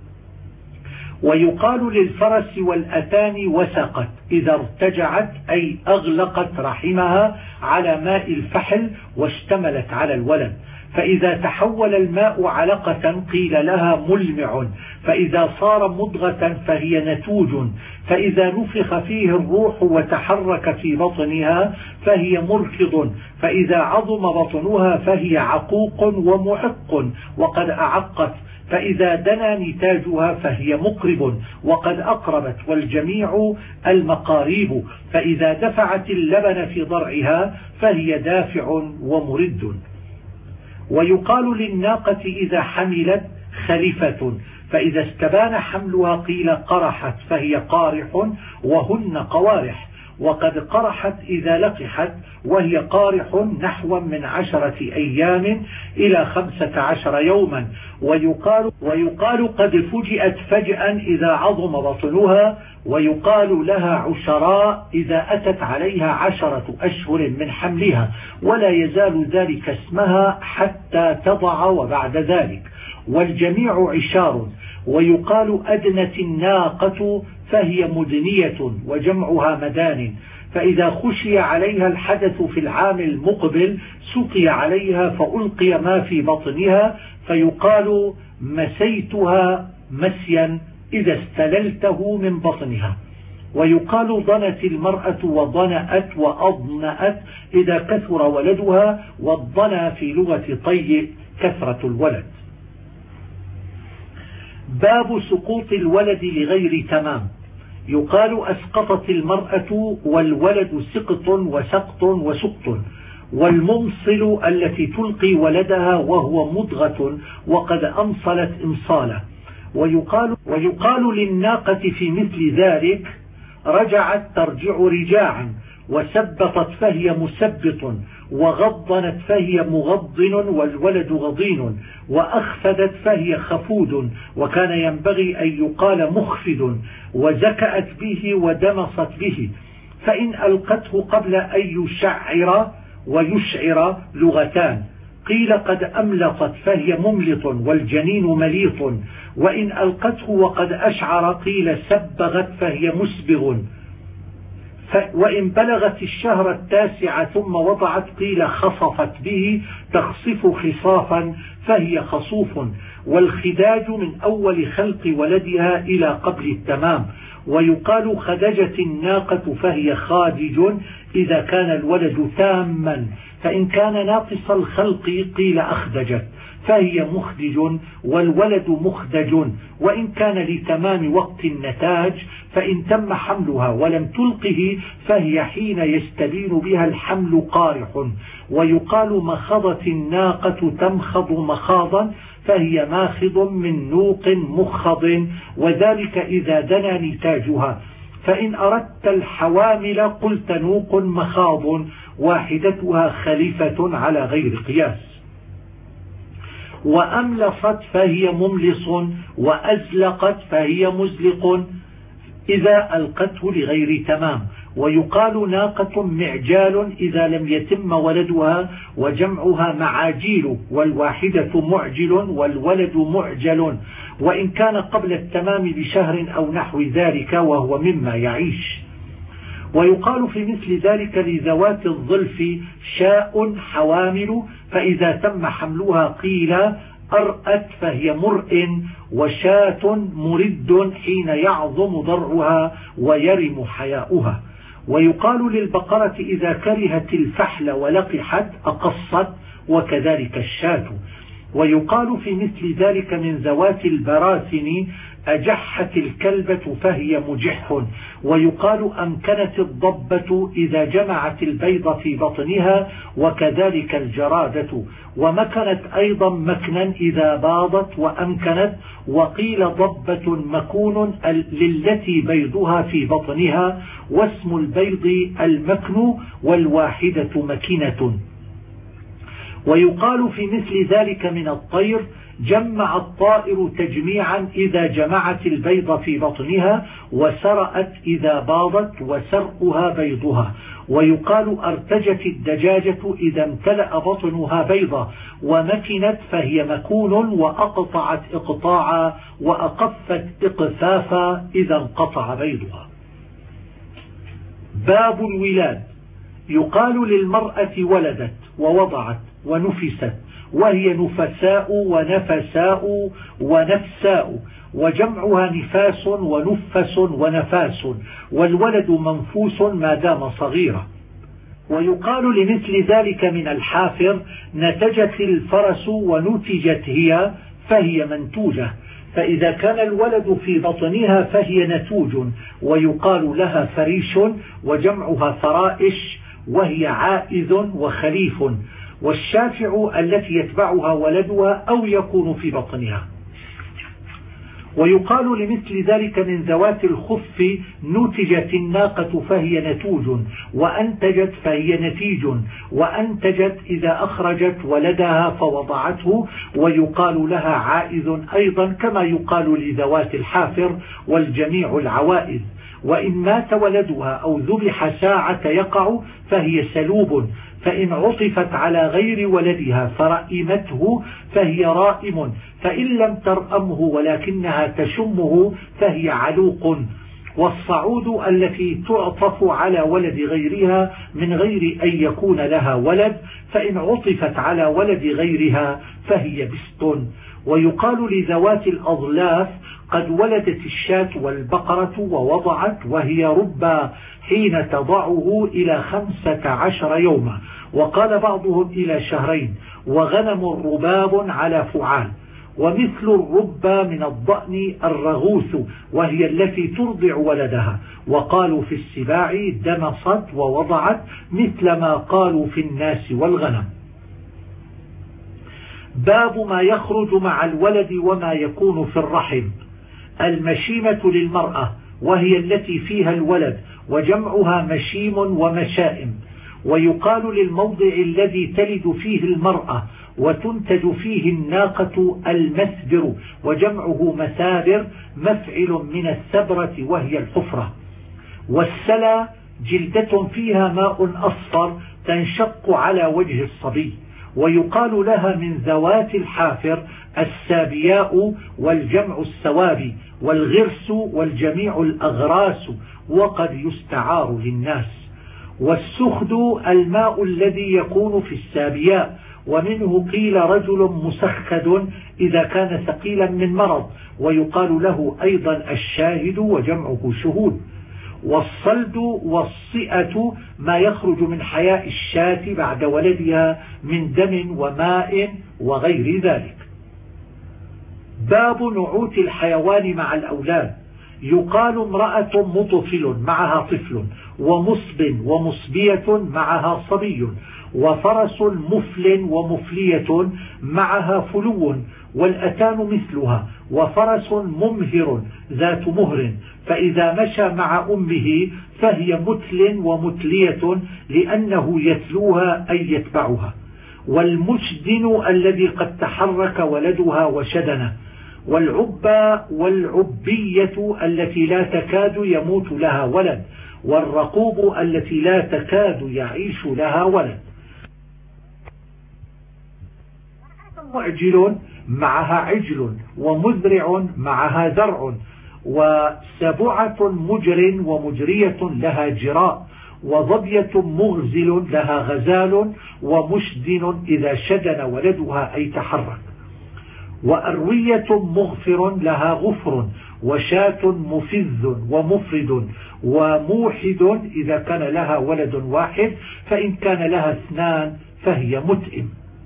ويقال للفرس والأتان وسقت إذا ارتجعت، أي أغلقت رحمها على ماء الفحل واشتملت على الولد. فإذا تحول الماء علقة قيل لها ملمع، فإذا صار مضغة فهي نتوج، فإذا نفخ فيه الروح وتحرك في بطنها فهي مركض، فإذا عظم بطنها فهي عقوق ومعق وقد أعقت، فإذا دنا نتاجها فهي مقرب وقد أقربت، والجميع المقاريب. فإذا دفعت اللبن في ضرعها فهي دافع ومرد. ويقال للناقة إذا حملت خلفة، فإذا استبان حملها قيل قرحت، فهي قارح وهن قوارح. وقد قرحت إذا لقحت، وهي قارح نحو من عشرة أيام إلى خمسة عشر يوما. ويقال, ويقال قد فجئت فجأا إذا عظم بطنها، ويقال لها عشراء إذا أتت عليها عشرة أشهر من حملها، ولا يزال ذلك اسمها حتى تضع وبعد ذلك. والجميع عشار. ويقال أدنت الناقة فهي مدنية، وجمعها مدان، فإذا خشي عليها الحدث في العام المقبل سقي عليها فألقي ما في بطنها، فيقال مسيتها مسيا إذا استللته من بطنها. ويقال ضنت المرأة وضنأت وأضنأت إذا كثر ولدها، والضنى في لغة طي كثرة الولد. باب سقوط الولد لغير تمام. يقال أسقطت المرأة، والولد سقط وسقط وسقط. والممصل التي تلقي ولدها وهو مضغة وقد أمصلت إمصالة. ويقال, ويقال للناقة في مثل ذلك رجعت ترجع رجاعا، وسبطت فهي مسبط، وغضنت فهي مغضن والولد غضين، وأخفدت فهي خفود، وكان ينبغي أن يقال مخفد، وزكأت به ودمصت به. فإن ألقته قبل أن يشعر ويشعر لغتان، قيل قد أملطت فهي مملط والجنين مليط، وإن ألقته وقد أشعر قيل سبغت فهي مسبغ، وإن بلغت الشهر التاسع ثم وضعت قيل خصفت به تخصف خصافا فهي خصوف. والخداج من أول خلق ولدها إلى قبل التمام. ويقال خدجت الناقة فهي خادج إذا كان الولد تاما، فإن كان ناقص الخلق قيل أخدجت فهي مخدج والولد مخدج. وإن كان لتمام وقت النتاج، فإن تم حملها ولم تلقه فهي حين يستبين بها الحمل قارح. ويقال مخضت الناقة تمخض مخاضا فهي ماخض من نوق مخض، وذلك إذا دنا نتاجها. فإن أردت الحوامل قلت نوق مخاض، واحدتها خليفة على غير قياس. وأملصت فهي مملص، وأزلقت فهي مزلق إذا ألقته لغير تمام. ويقال ناقة معجال إذا لم يتم ولدها، وجمعها معاجيل، والواحدة معجل والولد معجل، وإن كان قبل التمام بشهر أو نحو ذلك وهو مما يعيش. ويقال في مثل ذلك لذوات الظلف شاء حوامل، فإذا تم حملها قيل أرأت فهي مرء، وشاة مرد حين يعظم ضرعها ويرم حياؤها. ويقال للبقرة إذا كرهت الفحل ولقحت أقصت، وكذلك الشاة. ويقال في مثل ذلك من ذوات البراثن أجحت الكلبة فهي مجح. ويقال أمكنت الضبة إذا جمعت البيض في بطنها، وكذلك الجرادة. ومكنت أيضا مكنا إذا باضت وأمكنت. وقيل ضبة مكون للتي بيضها في بطنها، واسم البيض المكن، والواحدة مكنة. ويقال في مثل ذلك من الطير جمع الطائر تجميعا إذا جمعت البيض في بطنها، وسرأت إذا باضت، وسرأها بيضها. ويقال أرتجت الدجاجة إذا امتلأ بطنها بيضا، ومكنت فهي مكون، وأقطعت إقطاعا، وأقفت إقفافا إذا انقطع بيضها. باب الولاد. يقال للمرأة ولدت ووضعت ونفست، وهي نفساء ونفساء ونفساء، وجمعها نفاس ونفس ونفاس، والولد منفوس ما دام صغيرا. ويقال لمثل ذلك من الحافر نتجت الفرس ونتجت هي فهي منتوجة، فإذا كان الولد في بطنها فهي نتوج. ويقال لها فريش، وجمعها فرائش، وهي عائذ وخليف. والشافع التي يتبعها ولدها أو يكون في بطنها. ويقال لمثل ذلك من ذوات الخف نتجت الناقة فهي نتوج، وأنتجت فهي نتيج، وأنتجت إذا أخرجت ولدها فوضعته، ويقال لها عائذ أيضا كما يقال لذوات الحافر، والجميع العوائذ. وإن مات ولدها أو ذبح ساعة يقع فهي سلوب، فإن عطفت على غير ولدها فرأمته فهي رائم، فإن لم ترأمه ولكنها تشمه فهي علوق. والصعود التي تعطف على ولد غيرها من غير أن يكون لها ولد، فإن عطفت على ولد غيرها فهي بسط. ويقال لذوات الأضلاف قد ولدت الشاة والبقرة ووضعت، وهي ربا حين تضعه إلى خمسة عشر يوما، وقال بعضهم إلى شهرين. وغنم رباب على فعال. ومثل الربا من الضأن الرغوث، وهي التي ترضع ولدها. وقالوا في السباع دمصت ووضعت، مثل ما قالوا في الناس والغنم. باب ما يخرج مع الولد وما يكون في الرحم. المشيمة للمرأة، وهي التي فيها الولد، وجمعها مشيم ومشائم. ويقال للموضع الذي تلد فيه المرأة وتنتج فيه الناقة المثبر، وجمعه مثابر، مفعل من الثبرة وهي الحفرة. والسلا جلدة فيها ماء أصفر تنشق على وجه الصبي. ويقال لها من ذوات الحافر السابياء، والجمع السوابي، والغرس والجميع الأغراس، وقد يستعار للناس. والسخد الماء الذي يكون في السابياء، ومنه قيل رجل مسخد إذا كان ثقيلا من مرض. ويقال له أيضا الشاهد، وجمعه شهود. والصلد والصئة ما يخرج من حياء الشاة بعد ولدها من دم وماء وغير ذلك. باب نعوت الحيوان مع الأولاد. يقال امرأة مطفل معها طفل، ومصب ومصبية معها صبي، وفرس مفل ومفلية معها فلو، والأتان مثلها، وفرس ممهر ذات مهر، فإذا مشى مع أمه فهي متل ومتلية لأنه يتلوها أي يتبعها. والمشدن الذي قد تحرك ولدها وشدنه. والعبى والعبية التي لا تكاد يموت لها ولد. والرقوب التي لا تكاد يعيش لها ولد. معجل معها عجل، ومزرع معها زرع، وسبعة مجر ومجرية لها جراء، وظبية مغزل لها غزال، ومشدن إذا شدن ولدها أي تحرك. وأروية مغفر لها غفر، وشاة مفز ومفرد، وموحد إذا كان لها ولد واحد، فإن كان لها اثنان فهي متئم.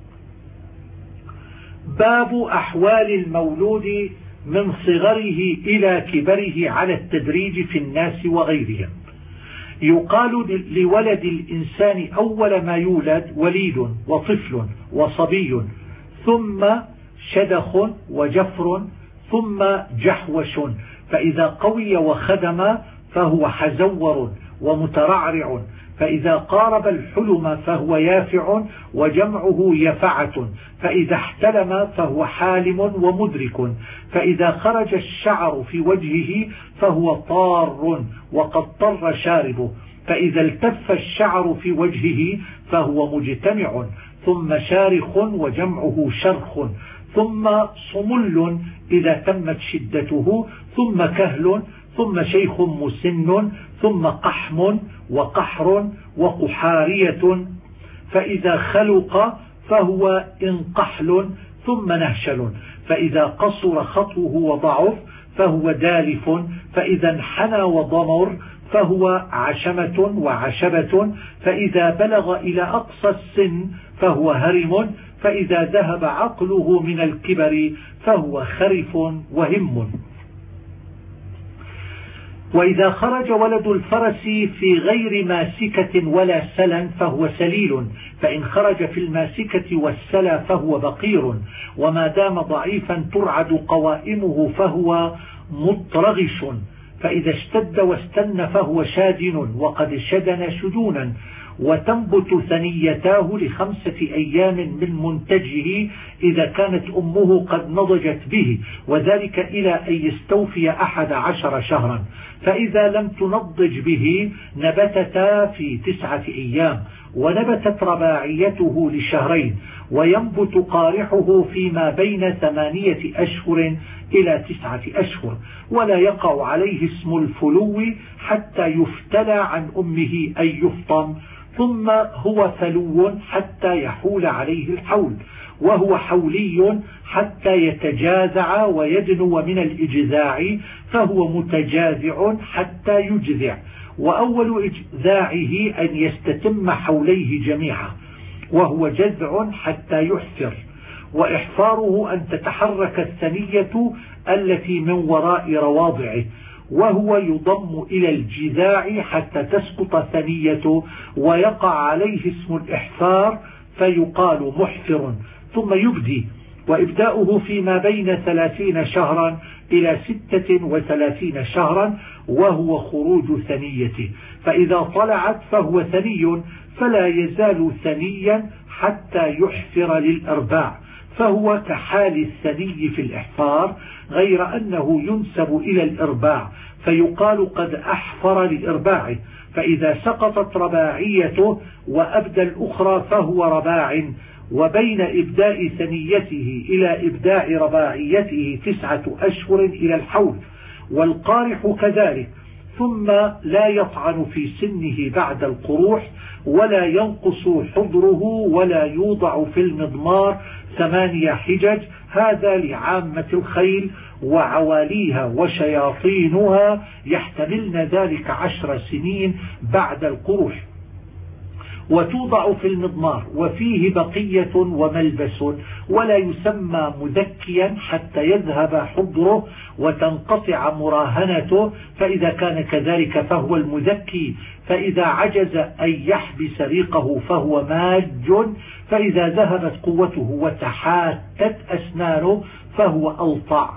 باب أحوال المولود من صغره إلى كبره على التدريج في الناس وغيرهم. يقال لولد الإنسان أول ما يولد وليد وطفل وصبي، ثم شدخ وجفر، ثم جحوش، فإذا قوي وخدم فهو حزور ومترعرع، فإذا قارب الحلم فهو يافع، وجمعه يفعة، فإذا احتلم فهو حالم ومدرك، فإذا خرج الشعر في وجهه فهو طار وقد طر شاربه، فإذا التف الشعر في وجهه فهو مجتمع، ثم شارخ وجمعه شرخ، ثم صمل إذا تمت شدته، ثم كهل، ثم شيخ مسن، ثم قحم وقحر وقحارية، فإذا خلق فهو انقحل، ثم نهشل، فإذا قصر خطوه وضعف فهو دالف، فإذا انحنى وضمر فهو عشمة وعشبة، فإذا بلغ إلى أقصى السن فهو هرم، فإذا ذهب عقله من الكبر فهو خرف وهم. وإذا خرج ولد الفرس في غير ماسكة ولا سلا فهو سليل، فإن خرج في الماسكة والسلا فهو بقير، وما دام ضعيفا ترعد قوائمه فهو مطرغش، فإذا اشتد واستن فهو شادن وقد شدن شدونا، وتنبت ثنيتاه لخمسة أيام من منتجه إذا كانت أمه قد نضجت به، وذلك إلى أن يستوفي أحد عشر شهرا، فإذا لم تنضج به نبتتا في تسعة أيام، ونبتت رباعيته لشهرين، وينبت قارحه فيما بين ثمانية أشهر إلى تسعة أشهر، ولا يقع عليه اسم الفلو حتى يفتلى عن أمه أي يفطم، ثم هو فلو حتى يحول عليه الحول، وهو حولي حتى يتجاذع ويدنو من الإجذاع، فهو متجاذع حتى يجذع، وأول إجذاعه أن يستتم حوليه جميعا، وهو جذع حتى يحفر، وإحفاره أن تتحرك الثنية التي من وراء رواضعه، وهو يضم إلى الجذاع حتى تسقط ثنيته، ويقع عليه اسم الإحفار فيقال محفر، ثم يبدي، وإبداؤه فيما بين ثلاثين شهرا إلى ستة وثلاثين شهرا، وهو خروج ثنيته، فإذا طلعت فهو ثني، فلا يزال ثنيا حتى يحفر للإرباع، فهو كحال الثني في الإحفار، غير أنه ينسب إلى الإرباع، فيقال قد أحفر لإرباعه، فإذا سقطت رباعيته وأبدى الأخرى فهو رباع، وبين إبداء ثنيته إلى إبداء رباعيته تسعة أشهر إلى الحول، والقارح كذلك، ثم لا يطعن في سنه بعد القروح، ولا ينقص حضره، ولا يوضع في المضمار ثمانية حجج، هذا لعامة الخيل وعواليها وشياطينها يحتملن ذلك عشر سنين بعد القروح، وتوضع في المضمار، وفيه بقية وملبس، ولا يسمى مذكيا حتى يذهب حضره وتنقطع مراهنته، فإذا كان كذلك فهو المذكي، فإذا عجز أن يحبس ريقه فهو ماج، فإذا ذهبت قوته وتحاتت أسنانه فهو ألطع.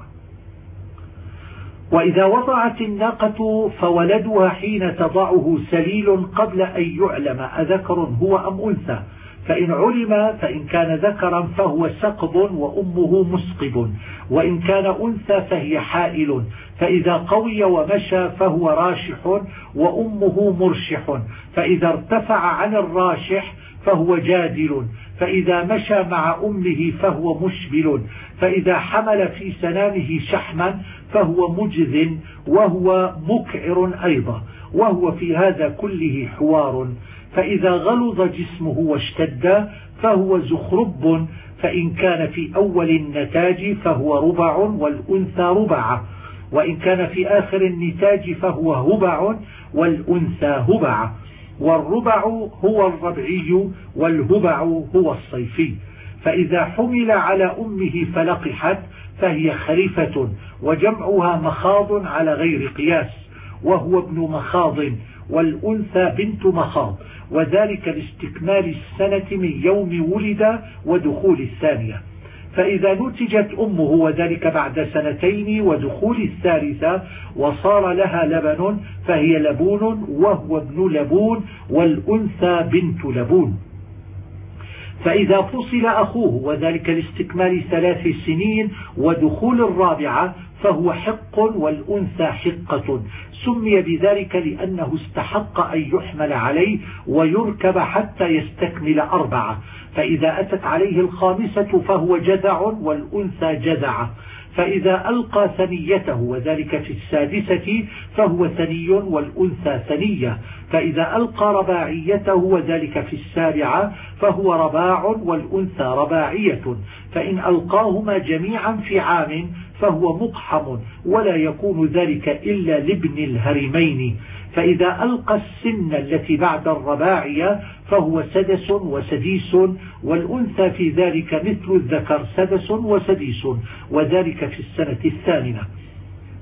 وإذا وضعت الناقة فولدها حين تضعه سليل قبل أن يعلم أذكر هو أم أنثى، فإن علم فإن كان ذكرا فهو سقب وأمه مسقب، وإن كان أنثى فهي حائل، فإذا قوي ومشى فهو راشح وأمه مرشح، فإذا ارتفع عن الراشح فهو جادل، فإذا مشى مع أمه فهو مشبل، فإذا حمل في سنامه شحما فهو مجذ، وهو مكعر أيضا، وهو في هذا كله حوار، فإذا غلظ جسمه واشتد فهو زخرب، فإن كان في أول النتاج فهو ربع والأنثى ربعة، وإن كان في آخر النتاج فهو هبع والأنثى هبعة، والربع هو الربعي والهبع هو الصيفي، فإذا حمل على أمه فلقحت فهي خريفة، وجمعها مخاض على غير قياس، وهو ابن مخاض، والأنثى بنت مخاض، وذلك لاستكمال السنة من يوم ولد ودخول الثانية. فإذا نتجت أمه وذلك بعد سنتين ودخول الثالثة وصار لها لبن فهي لبون، وهو ابن لبون، والأنثى بنت لبون. فإذا فصل أخوه وذلك لاستكمال ثلاث سنين ودخول الرابعة فهو حق والأنثى حقة، سمي بذلك لأنه استحق أن يحمل عليه ويركب حتى يستكمل أربعة، فإذا أتت عليه الخامسة فهو جذع والأنثى جذعة، فإذا ألقى ثنيته وذلك في السادسة فهو ثني والأنثى ثنية، فإذا ألقى رباعيته وذلك في السابعة فهو رباع والأنثى رباعية، فإن ألقاهما جميعا في عام فهو مقحم، ولا يكون ذلك إلا لابن الهرمين، فإذا ألقى السن التي بعد الرباعية فهو سدس وسديس، والأنثى في ذلك مثل الذكر سدس وسديس، وذلك في السنة الثامنة.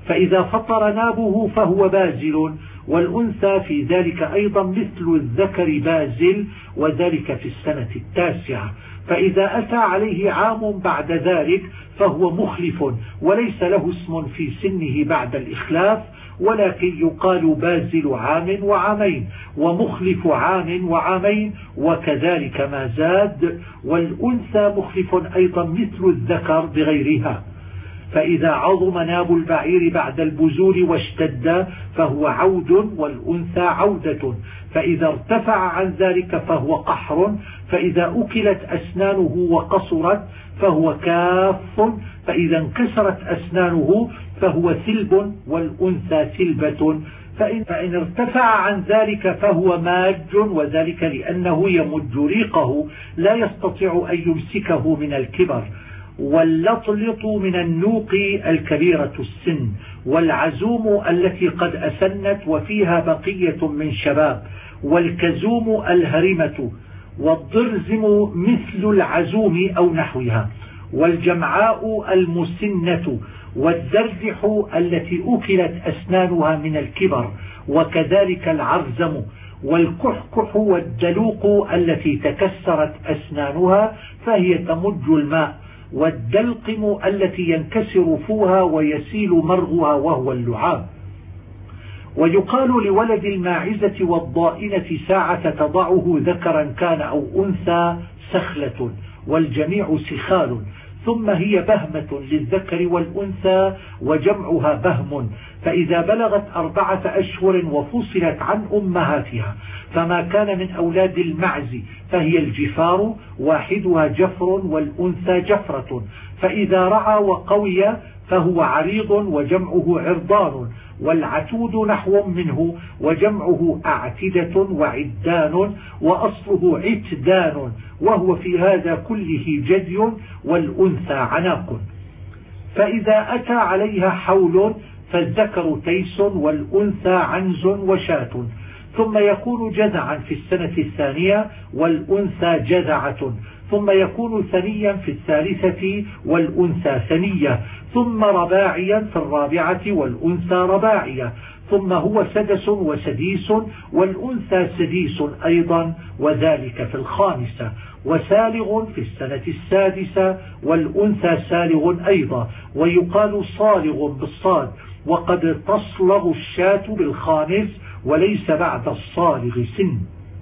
فإذا فطر نابه فهو بازل، والأنثى في ذلك أيضا مثل الذكر بازل، وذلك في السنة التاسعة. فإذا أتى عليه عام بعد ذلك فهو مخلف، وليس له اسم في سنه بعد الإخلاف، ولكن يقال بازل عام وعامين ومخلف عام وعامين، وكذلك ما زاد. والأنثى مخلف أيضا مثل الذكر بغيرها. فإذا عظم ناب البعير بعد البزول واشتد فهو عود، والأنثى عودة. فإذا ارتفع عن ذلك فهو قحر. فإذا أكلت أسنانه وقصرت فهو كاف. فإذا انكسرت أسنانه فهو ثلب، والأنثى ثلبة. فإن, فإن ارتفع عن ذلك فهو ماج، وذلك لأنه يمج ريقه لا يستطيع أن يمسكه من الكبر. واللطلط من النوق الكبيرة السن، والعزوم التي قد أسنت وفيها بقية من شباب، والكزوم الهرمة، والضرزم مثل العزوم أو نحوها، والجمعاء المسنة، والدردح التي أكلت أسنانها من الكبر، وكذلك العرزم، والكحكح والدلوق التي تكسرت أسنانها فهي تمج الماء، والدلقم التي ينكسر فوها ويسيل مرغها وهو اللعاب. ويقال لولد الماعزة والضائنة ساعة تضعه ذكرا كان أو أنثى سخلة، والجميع سخال. ثم هي بهمة للذكر والأنثى وجمعها بهم. فإذا بلغت أربعة أشهر وفصلت عن أمهاتها فما كان من أولاد المعز فهي الجفار، واحدها جفر والأنثى جفرة. فإذا رعى وقوي فهو عريض وجمعه عرضان، والعتود نحو منه وجمعه أعتدة وعدان، وأصله عتدان، وهو في هذا كله جدي، والأنثى عناق. فإذا أتى عليها حول فالذكر تيس والأنثى عنز وشاة، ثم يكون جذعا في السنة الثانية والأنثى جذعة، ثم يكون ثنيا في الثالثة والأنثى ثنية، ثم رباعيا في الرابعة والأنثى رباعية، ثم هو سدس وسديس والأنثى سديس أيضا، وذلك في الخامسة، وسالغ في السنة السادسة والأنثى سالغ أيضا، ويقال صالغ بالصاد، وقد تصلغ الشاة بالخامس وليس بعد الصالغ سن.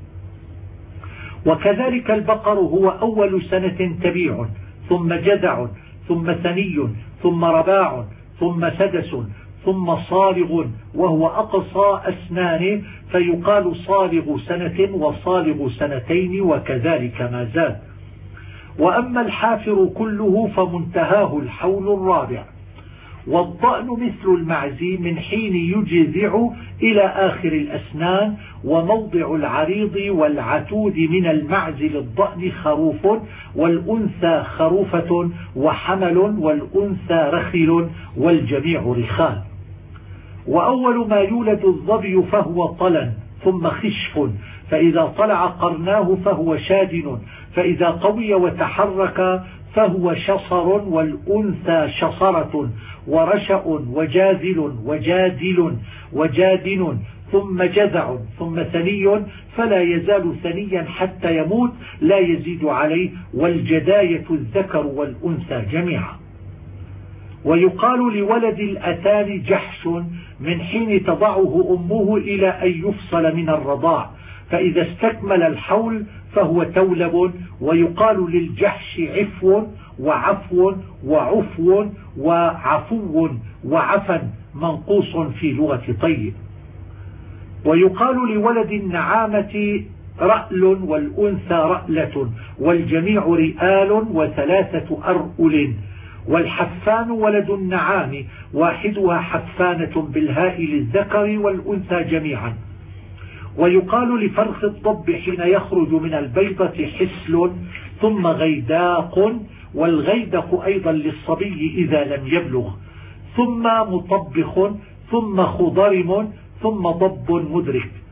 وكذلك البقر هو أول سنة تبيع، ثم جذع، ثم ثني، ثم رباع، ثم سدس، ثم صالغ، وهو أقصى أسنانه، فيقال صالغ سنة وصالغ سنتين، وكذلك ما زاد. وأما الحافر كله فمنتهاه الحول الرابع. والضأن مثل المعز من حين يجذع إلى آخر الأسنان، وموضع العريض والعتود من المعز للضأن خروف، والأنثى خروفة، وحمل، والأنثى رخل، والجميع رخال. وأول ما يولد الظبي فهو طلن، ثم خشف، فإذا طلع قرناه فهو شادن، فإذا قوي وتحرك فهو شصر، والأنثى شصرة، ورشأ، وجاذل، وجادل، وجادن، ثم جذع، ثم ثني، فلا يزال ثنيا حتى يموت لا يزيد عليه، والجداية الذكر والأنثى جميعا. ويقال لولد الأتان جحش من حين تضعه أمه إلى أن يفصل من الرضاع، فإذا استكمل الحول فهو تولب. ويقال للجحش عفو وعفو وعفو وعفو وعفا منقوص في لغة طيب. ويقال لولد النعامة رأل والأنثى رألة، والجميع رئال وثلاثة أرؤل. والحفان ولد النعام، واحدها حفانة بالهاء للذكر والأنثى جميعا. ويقال لفرخ الضب حين يخرج من البيضة حسل، ثم غيداق، والغيدق أيضا للصبي إذا لم يبلغ، ثم مطبخ، ثم خضرم، ثم ضب مدرك.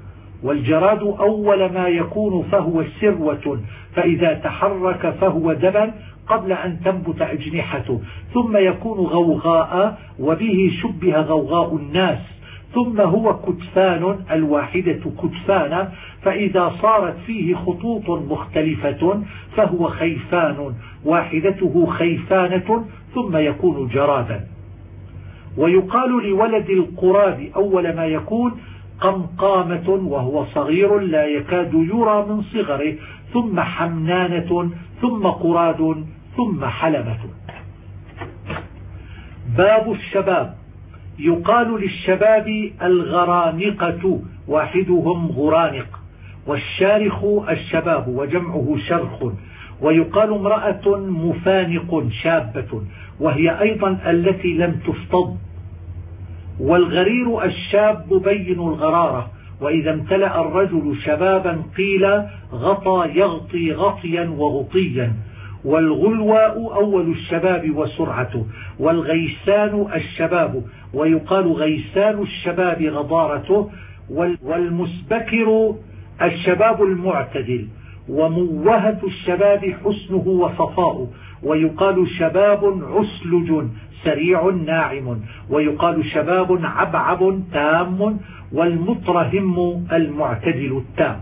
والجراد أول ما يكون فهو سروة، فإذا تحرك فهو دبل قبل أن تنبت أجنحته، ثم يكون غوغاء وبه شبه غوغاء الناس، ثم هو كتفان الواحدة كتفان، فإذا صارت فيه خطوط مختلفة فهو خيفان واحدته خيفانة، ثم يكون جرادا. ويقال لولد القراد أول ما يكون قمقامة وهو صغير لا يكاد يرى من صغره، ثم حمنانة، ثم قراد، ثم حلمة. باب الشباب. يقال للشباب الغرانقة واحدهم غرانق، والشارخ الشباب وجمعه شرخ. ويقال امرأة مفانق شابة، وهي أيضا التي لم تفتض. والغرير الشاب بين الغرارة، وإذا امتلأ الرجل شبابا قيل غطى يغطي غطيا وغطيا. والغلواء أول الشباب وسرعته. والغيسان الشباب، ويقال غيسان الشباب غضارته. والمسبكر الشباب المعتدل. وموهة الشباب حسنه وصفاؤه، ويقال شباب عسلج سريع ناعم، ويقال شباب عبعب تام. والمترهم المعتدل التام.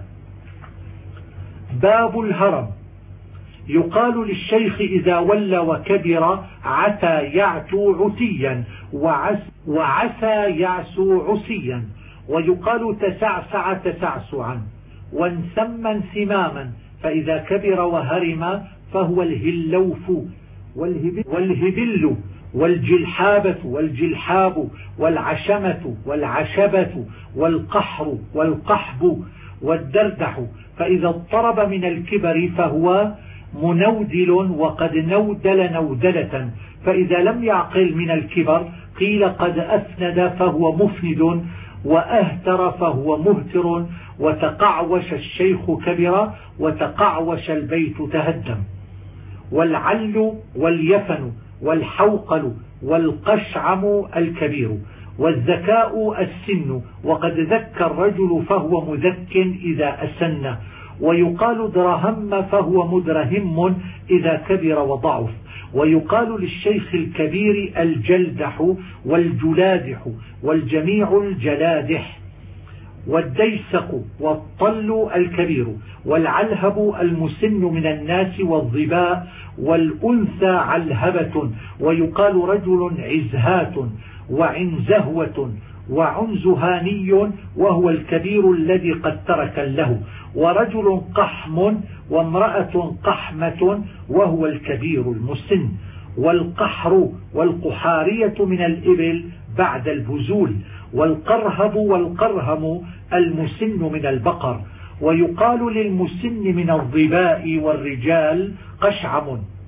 باب الهرم. يقال للشيخ إذا ولى وكبر عتى يعتو عتيا، وعس وعسى يعسو عسيا. ويقال تسعسع تسعسعا، وانسم انسماما، فإذا كبر وهرم فهو الهلوف والهبل والجلحابة والجلحاب والعشمة والعشبة والقحر والقحب والدردح، فإذا اضطرب من الكبر فهو منودل وقد نودل نودلة، فإذا لم يعقل من الكبر قيل قد أسند فهو مفند، وأهتر فهو مهتر، وتقعوش الشيخ كبر، وتقعوش البيت تهدم. والعل واليفن والحوقل والقشعم الكبير. والذكاء السن، وقد ذك الرجل فهو مذك إذا أسن. ويقال درهم فهو مدرهم إذا كبر وضعف. ويقال للشيخ الكبير الجلدح والجلادح، والجميع الجلادح. والديسق والطل الكبير. والعلهب المسن من الناس والظباء. والأنثى علهبة. ويقال رجل عزهات وعنزهوة وعنزهاني، وهو الكبير الذي قد ترك له. ورجل قحم وامرأة قحمة، وهو الكبير المسن. والقحر والقحارية من الإبل بعد البزول. والقرهب والقرهم المسن من البقر. ويقال للمسن من الظباء والرجال قشعم.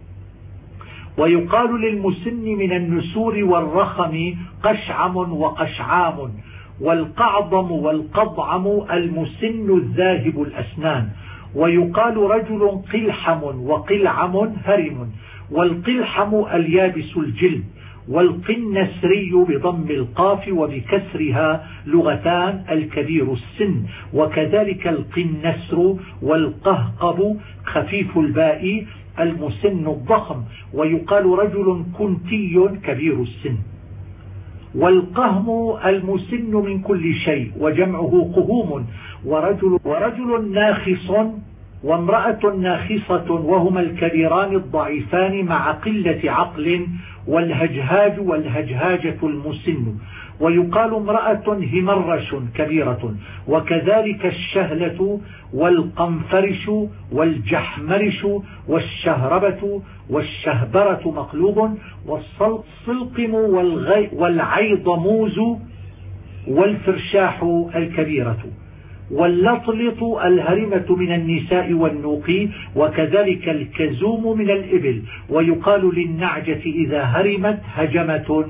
ويقال للمسن من النسور والرخم قشعم وقشعام. والقعضم والقضعم المسن الذاهب الأسنان. ويقال رجل قلحم وقلعم هرم. والقلحم اليابس الجلد. والقنسري بضم القاف وبكسرها لغتان الكبير السن، وكذلك القنسر. والقهقب خفيف الباء المسن الضخم. ويقال رجل كنتي كبير السن. والقهم المسن من كل شيء، وجمعه قهوم. ورجل, ورجل ناخص وامرأة ناخصة، وهما الكبيران الضعيفان مع قلة عقل. والهجهاج والهجهاجة المسن. ويقال امرأة همرش كبيرة. وكذلك الشهلة والقنفرش والجحمرش والشهربة والشهبرة مقلوب. والصلقم والعيضموز والفرشاح الكبيرة. واللطلط الهرمة من النساء والنوق، وكذلك الكزوم من الإبل. ويقال للنعجة إذا هرمت هجمة.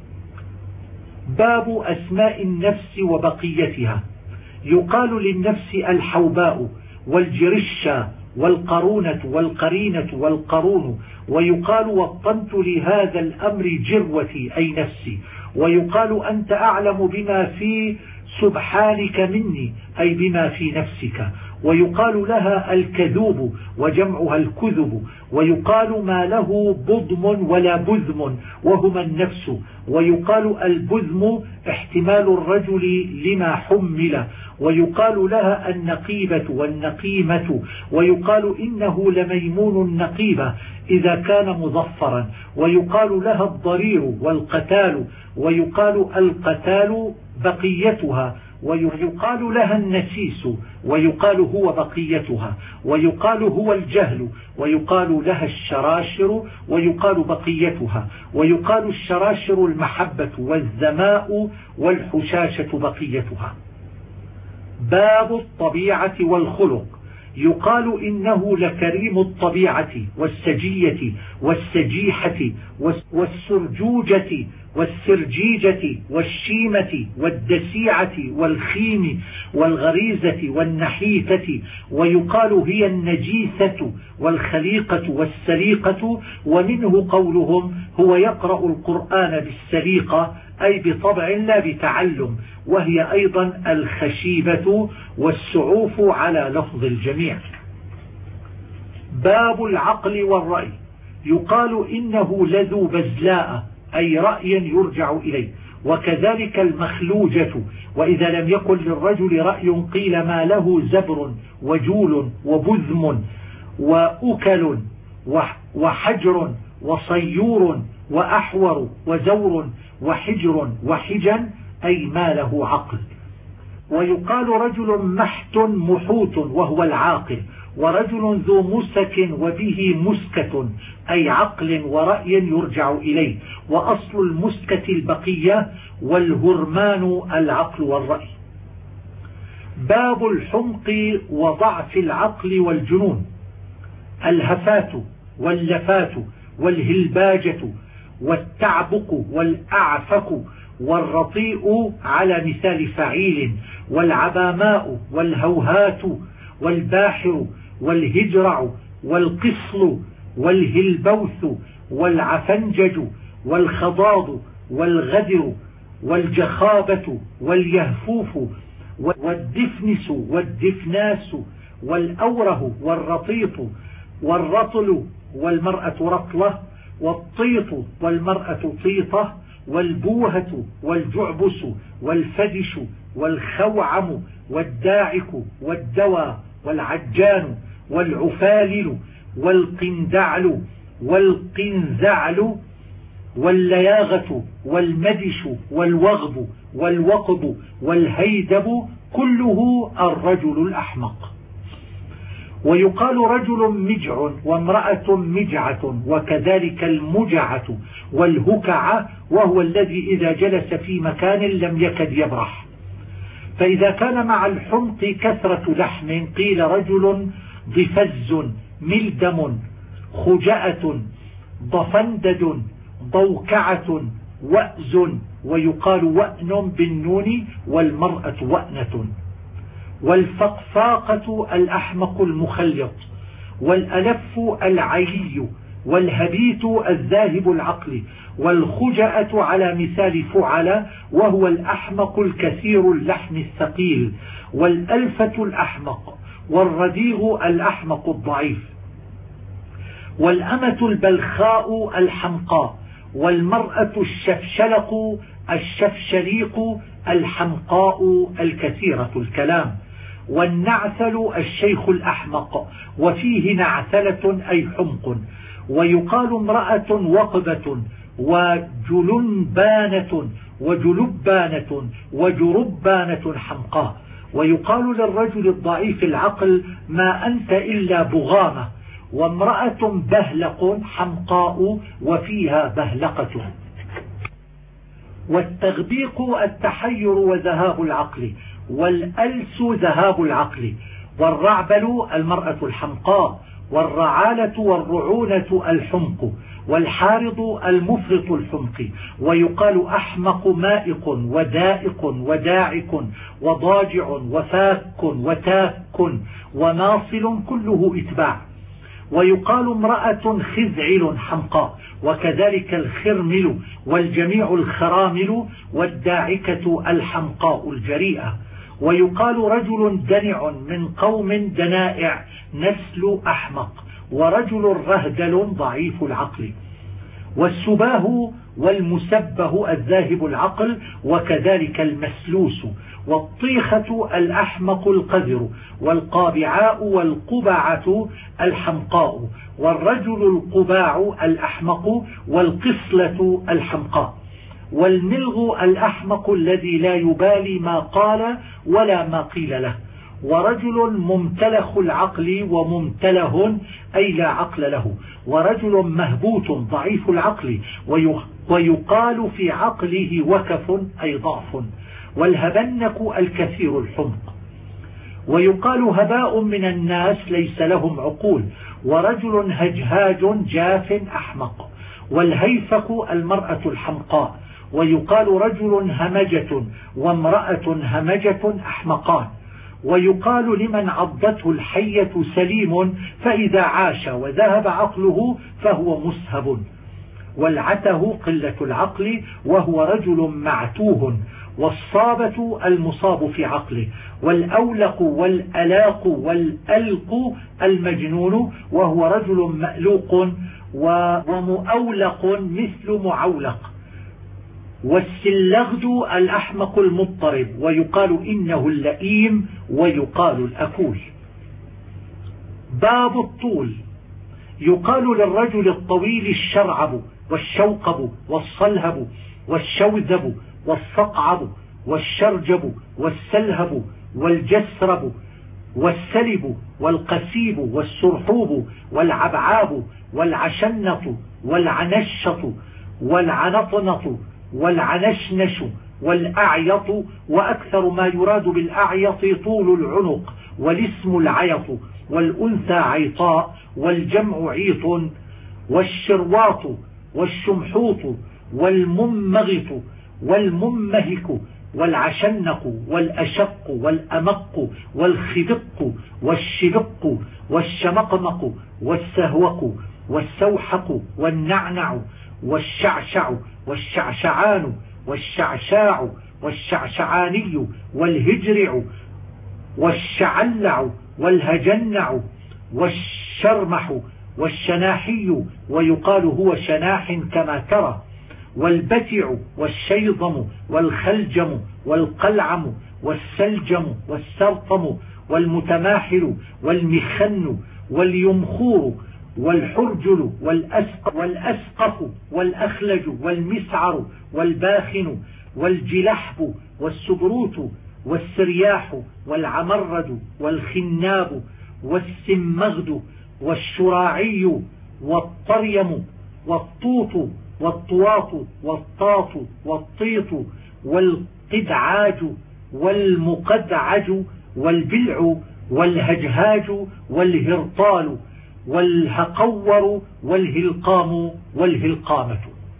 باب أسماء النفس وبقيتها. يقال للنفس الحوباء والجرشة والقرونة والقرينة والقرون. ويقال وطنت لهذا الأمر جروتي أي نفسي. ويقال أنت أعلم بما في سبحانك مني أي بما في نفسك. ويقال لها الكذوب وجمعها الكذب. ويقال ما له بضم ولا بذم وهما النفس. ويقال البذم احتمال الرجل لما حمل. ويقال لها النقيبة والنقيمة. ويقال إنه لميمون النقيبة إذا كان مظفرا. ويقال لها الضرير والقتال. ويقال القتال بقيتها. ويقال لها النسيس. ويقال هو بقيتها. ويقال هو الجهل. ويقال لها الشراشر. ويقال بقيتها. ويقال الشراشر المحبة والزماء والحشاشة بقيتها. باب الطبيعة والخلق. يقال إنه لكريم الطبيعة والسجية والسجيحة والسرجوجة والسرجيجة والشيمة والدسيعة والخيم والغريزة والنحيتة. ويقال هي النجيسة والخليقة والسليقة. ومنه قولهم هو يقرأ القرآن بالسليقة أي بطبع لا بتعلم، وهي أيضا الخشيبة والسعوف على لفظ الجميع. باب العقل والرأي. يقال إنه لذو بزلاء أي رأي يرجع إليه. وكذلك المخلوجة. وإذا لم يكن للرجل رأي قيل ما له زبر وجول وبذم وأكل وحجر وصيور وأحور وزور وحجر وحجن أي ما له عقل. ويقال رجل محت محوت وهو العاقل. ورجل ذو مسك وبه مسكة أي عقل ورأي يرجع إليه. وأصل المسكة البقية والهرمان العقل والرأي. باب الحمق وضعف العقل والجنون. الهفات واللفات والهلباجة والتعبق والأعفك والرطيء على مثال فعيل. والعباماء والهوهات والباحر والهجرع والقصل والهلبوث والعفنجج والخضاض والغدر والجخابة واليهفوف والدفنس والدفناس والأوره والرطيط والرطل والمرأة رطلة والطيط والمرأة طيطة والبوهة والجعبس والفدش والخوعم والداعك والدوى والعجان والعفالل والقندعل والقنزعل واللياغة والمدش والوغب والوقب والهيدب كله الرجل الأحمق. ويقال رجل مجع وامرأة مجعة وكذلك المجعة والهكعة وهو الذي إذا جلس في مكان لم يكد يبرح. فإذا كان مع الحمق كثرة لحم قيل رجل ضفز ملدم خجأة ضفندد ضوكعة وأز. ويقال وأن بالنون والمرأة وأنة. والفقفاقة الأحمق المخلط. والألف العيي. والهبيت الذاهب العقل. والخجأة على مثال فعل وهو الأحمق الكثير اللحم الثقيل. والألفة الأحمق. والرديغ الأحمق الضعيف. والأمة البلخاء الحمقاء. والمرأة الشفشلق الشفشليق الحمقاء الكثيرة الكلام. والنعثل الشيخ الأحمق وفيه نعثلة أي حمق. ويقال امرأة وقبة وجلنبانة وجلبانة وجربانة حمقاء. ويقال للرجل الضعيف العقل ما أنت إلا بغامة. وامرأة بهلق حمقاء وفيها بهلقة. والتغبيق التحير وذهاب العقل. والألس ذهاب العقل. والرعبل المرأة الحمقاء. والرعالة والرعونة الحمق. والحارض المفرط الحمق. ويقال أحمق مائق ودائق وداعك وضاجع وفاك وتاك وناصل كله إتباع. ويقال امرأة خزعل حمقاء، وكذلك الخرمل والجميع الخرامل والداعكة الحمقاء الجريئة. ويقال رجل دنع من قوم دنائع نسل أحمق، ورجل رهدل ضعيف العقل. والسباه والمسبه الذاهب العقل، وكذلك المسلوس. والطيخة الأحمق القذر، والقابعاء والقبعة الحمقاء، والرجل القباع الأحمق، والقصلة الحمقاء. والملغ الأحمق الذي لا يبالي ما قال ولا ما قيل له. ورجل ممتلخ العقل وممتله أي لا عقل له. ورجل مهبوط ضعيف العقل، ويقال في عقله وكف أي ضعف. والهبنك الكثير الحمق. ويقال هباء من الناس ليس لهم عقول. ورجل هجهاج جاف أحمق. والهيفك المرأة الحمقاء. ويقال رجل همجة وامرأة همجة أحمقان. ويقال لمن عضته الحية سليم، فإذا عاش وذهب عقله فهو مسهب. والعته قلة العقل، وهو رجل معتوه. والصابة المصاب في عقله. والأولق والألاق والألق المجنون، وهو رجل مألوق ومؤولق مثل معولق. والسلغد الأحمق المضطرب، ويقال إنه اللئيم، ويقال الأكول. باب الطول. يقال للرجل الطويل الشرعب والشوقب والصلهب والشوذب والصقعب والشرجب والسلهب والجسرب والسلب والقسيب والسرحوب والعبعاب والعشنط والعنشط والعنطنط والعنشنش والأعيط. وأكثر ما يراد بالأعيط طول العنق، والاسم العيط، والأنثى عيطاء، والجمع عيط. والشرواط والشمحوط والممغط والممهك والعشنق والأشق والأمق والخدق والشدق والشمقمق والسهوق والسوحق والنعنع والشعشع والشعشعان والشعشاع والشعشعاني والهجرع والشعلع والهجنع والشرمح والشناحي، ويقال هو شناح كما ترى. والبتع والشيضم والخلجم والقلعم والسلجم والسرطم والمتماحل والمخن واليمخور والحرجل والأسقف, والأسقف والأخلج والمسعر والباخن والجلحب والسبروت والسرياح والعمرد والخناب والسمغد والشراعي والطريم والطوط والطواط والطاط والطيط والقدعاج والمقدعج والبلع والهجهاج والهرطال والهقور والهلقام والهلقامة.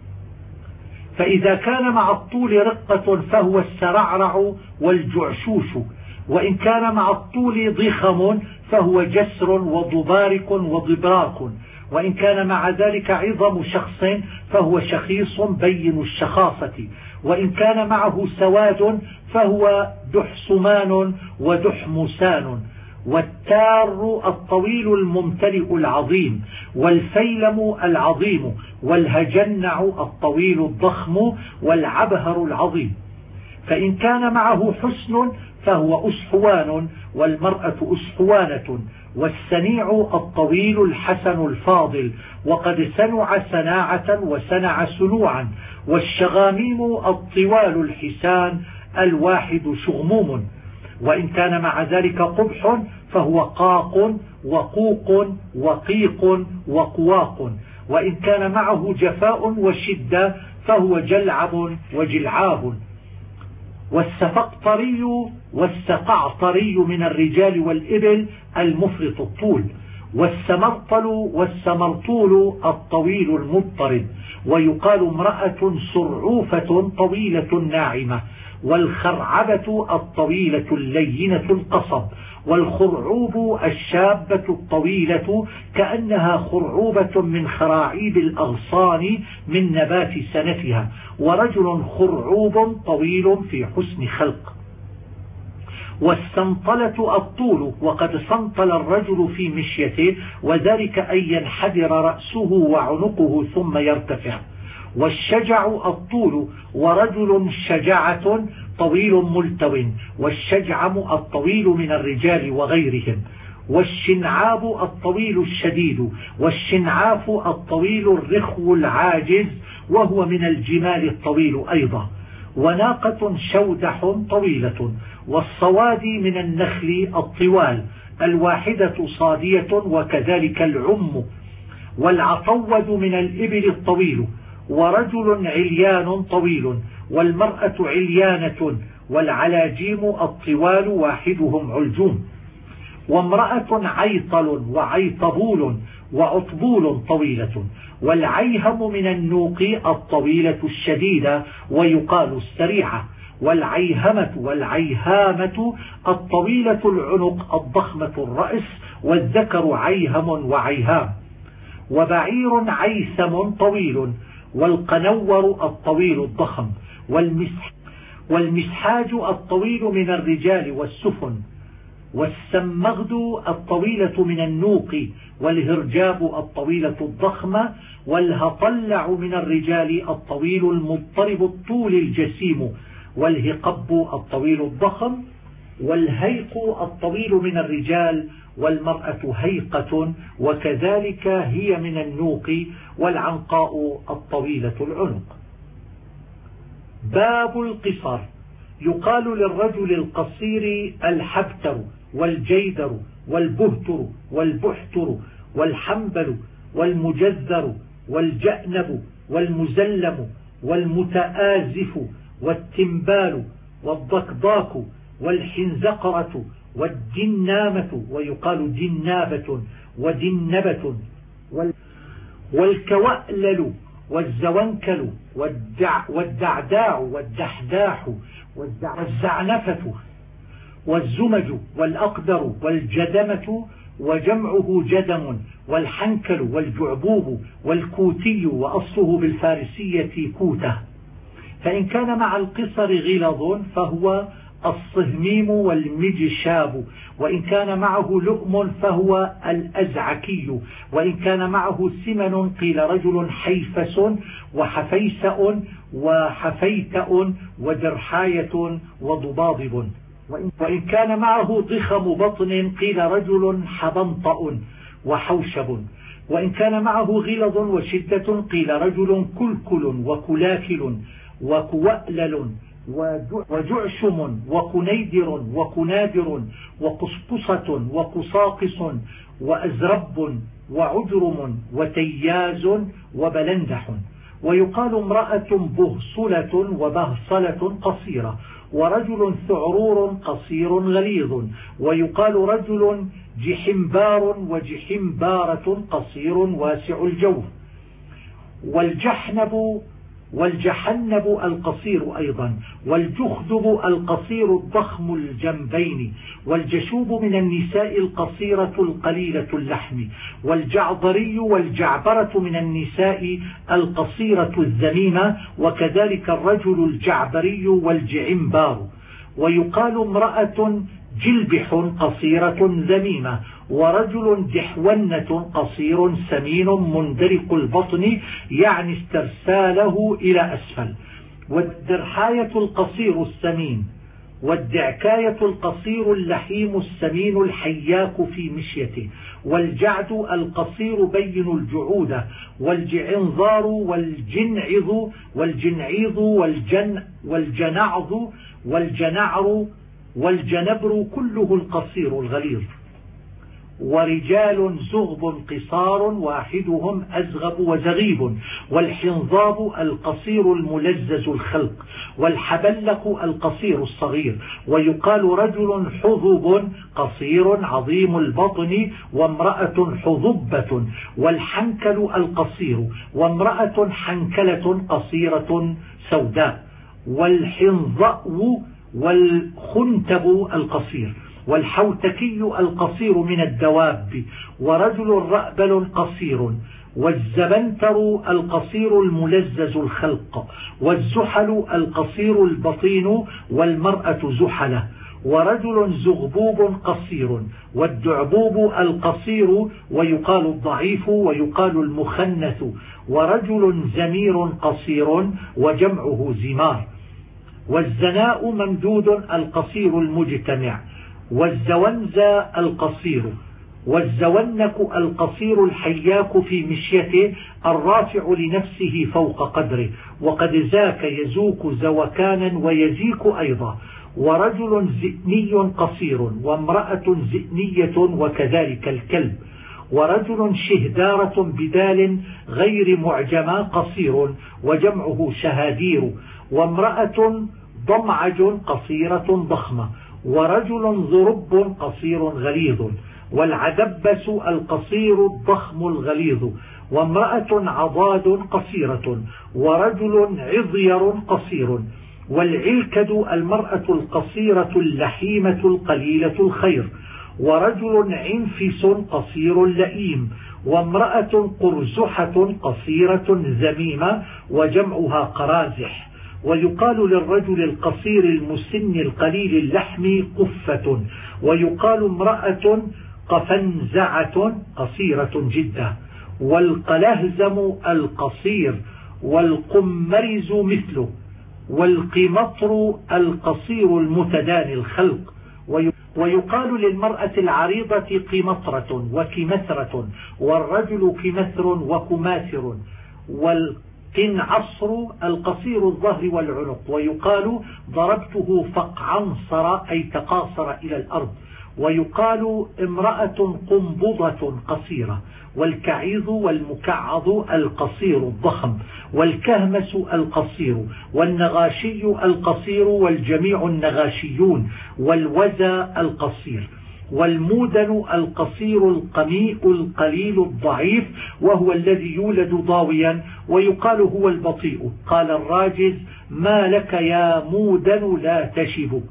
فإذا كان مع الطول رقة فهو السرعرع والجعشوش، وإن كان مع الطول ضخم فهو جسر وضبارك وضبراك، وإن كان مع ذلك عظم شخص فهو شخيص بين الشخاصة، وإن كان معه سواد فهو دحسمان ودحمسان. والتار الطويل الممتلئ العظيم، والفيلم العظيم، والهجنع الطويل الضخم، والعبهر العظيم. فإن كان معه حسن فهو أسحوان، والمرأة أسحوانة. والسنيع الطويل الحسن الفاضل، وقد سنع سناعة وسنع سنوعا. والشغاميم الطوال الحسان الواحد شغموم. وإن كان مع ذلك قبح فهو قاق وقوق وقيق وقواق. وإن كان معه جفاء وشدة فهو جلعب وجلعاب. والسفقطري والسقعطري من الرجال والإبل المفرط الطول. والسمرطل والسمرطول الطويل المضطرب، ويقال امرأة سرعوفة طويلة ناعمة، والخرعبة الطويلة اللينة القصب، والخرعوب الشابة الطويلة كأنها خرعوبة من خراعيب الأغصان من نبات سنتها، ورجل خرعوب طويل في حسن خلق. والسنطلة الطول، وقد سنطل الرجل في مشيته، وذلك أن ينحدر رأسه وعنقه ثم يرتفع. والشجع الطول، ورجل شجعة طويل ملتو، والشجعم الطويل من الرجال وغيرهم. والشنعاب الطويل الشديد، والشنعاف الطويل الرخو العاجز، وهو من الجمال الطويل أيضا. وناقة شودح طويلة. والصوادي من النخل الطوال، الواحدة صادية، وكذلك العم. والعطود من الإبل الطويل. ورجل عليان طويل، والمرأة عليانة، والعلاجيم الطوال واحدهم علجوم. وامرأة عيطل وعيطبول وعطبول طويلة. والعيهم من النوق الطويلة الشديدة، ويقال السريعة. والعيهمة والعيهامة الطويلة العنق الضخمة الرأس، والذكر عيهم وعيهام. وبعير عيثم طويل، والقنور الطويل الضخم. والمسحاج الطويل من الرجال والسفن. والسمغد الطويلة من النوق، والهرجاب الطويلة الضخمة. والهطلع من الرجال الطويل المضطرب الطول الجسيم، والهقب الطويل الضخم. والهيق الطويل من الرجال، والمرأة هيقة، وكذلك هي من النوق. والعنقاء الطويلة العنق. باب القصر. يقال للرجل القصير الحبتر، والجيدر، والبهتر، والبحتر، والحنبل، والمجذر، والجأنب، والمزلم، والمتآزف، والتنبال، والضكضاك، والحنزقرة، والجنامة، ويقال جنابة ودنبة، والكوألل، والزونكل، والدع والدعداع، والدحداح، والزعنفة، والزمج، والأقدر، والجدمة، وجمعه جدم، والحنكل، والجعبوب، والكوتي، وأصله بالفارسية كوته. فإن كان مع القصر غلظ فهو الصهميم والمجشاب، وإن كان معه لؤم فهو الأزعكي، وإن كان معه سمن قيل رجل حيفس وحفيسأ وحفيتأ ودرحاية وضباضب، وإن كان معه ضخم بطن قيل رجل حبنطأ وحوشب، وإن كان معه غلظ وشدة قيل رجل كلكل وكلاكل وكوألل وجعشم وكنيدر وكنادر وقصقصة وقصاقص وأزرب وعجرم وتياز وبلندح. ويقال امرأة بهصلة وبهصلة قصيرة، ورجل ثعرور قصير غليظ. ويقال رجل جحمبار وجحمبارة قصير واسع الجوف. والجحنب والجحنب القصير أيضا. والجخدب القصير الضخم الجنبين. والجشوب من النساء القصيرة القليلة اللحم. والجعضري والجعبرة من النساء القصيرة الذميمة، وكذلك الرجل الجعبري والجعنبار. ويقال امرأة جلبح قصيرة ذميمة، ورجل جحونة قصير سمين مندرق البطن، يعني استرساله إلى أسفل. والدرحاية القصير السمين. والدعكاية القصير اللحيم السمين الحياك في مشيته. والجعد القصير بين الجعودة. والجعنظار والجنعظ والجنعيظ والجن والجنعظ والجنعر والجنبر كله القصير الغليظ. ورجال زغب قصار واحدهم أزغب وزغيب، والحنظاب القصير الملزز الخلق، والحبلق القصير الصغير. ويقال رجل حظب قصير عظيم البطن وامرأة حظبة، والحنكل القصير وامرأة حنكلة قصيرة سوداء، والحنظأ والخنتب القصير، والحوتكي القصير من الدواب، ورجل رأبل قصير، والزبنتر القصير الملزز الخلق، والزحل القصير البطين والمرأة زحلة، ورجل زغبوب قصير، والدعبوب القصير ويقال الضعيف ويقال المخنث، ورجل زمير قصير وجمعه زمار، والزناء ممدود القصير المجتمع، والزونزى القصير، والزونك القصير الحياك في مشيته الرافع لنفسه فوق قدره، وقد زاك يزوك زوكانا ويزيك أيضا، ورجل زئني قصير، وامرأة زئنية وكذلك الكلب، ورجل شهدارة بدال غير معجمة قصير وجمعه شهادير، وامرأة ضمعج قصيرة ضخمة، ورجل ضرب قصير غليظ، والعدبس القصير الضخم الغليظ، وامرأة عضاد قصيرة، ورجل عضير قصير، والعلكد المرأة القصيرة اللحيمة القليلة الخير، ورجل عنفس قصير لئيم، وامرأة قرزحة قصيرة ذميمة وجمعها قرازح. ويقال للرجل القصير المسن القليل اللحم قفة، ويقال امرأة قفنزعة قصيرة جدا، والقلهزم القصير، والقمرز مثله، والقمطر القصير المتداني الخلق. ويقال للمرأة العريضة قمطرة وكمثرة، والرجل كمثر وكماثر، والقنعصر القصير الظهر والعنق. ويقال ضربته فقعنصر أي تقاصر إلى الأرض. ويقال امرأة قنبضة قصيرة، والكعيض والمكعض القصير الضخم، والكهمس القصير، والنغاشي القصير والجميع النغاشيون، والوزى القصير، والمودن القصير القميء القليل الضعيف وهو الذي يولد ضاويا، ويقال هو البطيء. قال الراجز: ما لك يا مودن لا تشب.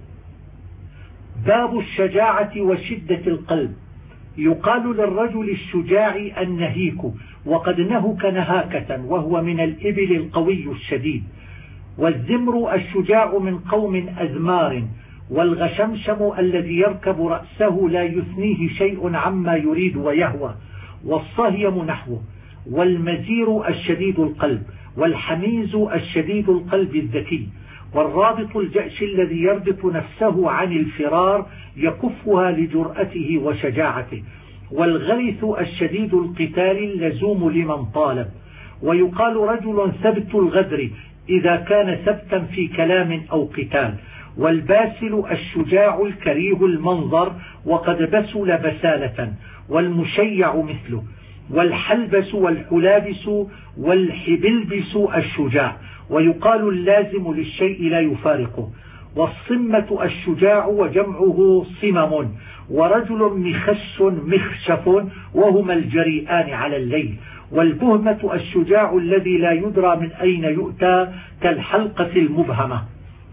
باب الشجاعة وشدة القلب. يقال للرجل الشجاع النهيك، وقد نهك نهاكة، وهو من الإبل القوي الشديد. والزمر الشجاع من قوم أزمار، والغشمشم الذي يركب رأسه لا يثنيه شيء عما يريد ويهوى، والصهيم نحوه. والمزير الشديد القلب، والحميز الشديد القلب الذكي، والرابط الجأش الذي يربط نفسه عن الفرار يكفها لجرأته وشجاعته، والغلث الشديد القتال اللزوم لمن طالب. ويقال رجل ثبت الغدر إذا كان ثبتا في كلام أو قتال. والباسل الشجاع الكريه المنظر وقد بسل بسالة، والمشيع مثله. والحلبس والحلابس والحبلبس الشجاع. ويقال اللازم للشيء لا يفارقه. والصمة الشجاع وجمعه صمم. ورجل مخش مخشف وهما الجريئان على الليل. والبهمة الشجاع الذي لا يدرى من أين يؤتى كالحلقة المبهمة.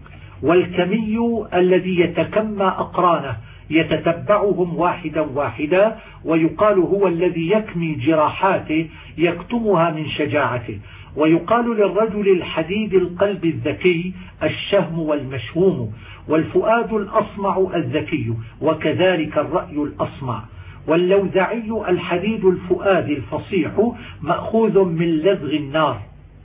والكمي الذي يتكمى أقرانه يتتبعهم واحدا واحدا، ويقال هو الذي يكمي جراحاته يكتمها من شجاعته. ويقال للرجل الحديد القلب الذكي الشهم والمشهوم. والفؤاد الأصمع الذكي، وكذلك الرأي الأصمع. واللوذعي الحديد الفؤاد الفصيح مأخوذ من لذغ النار.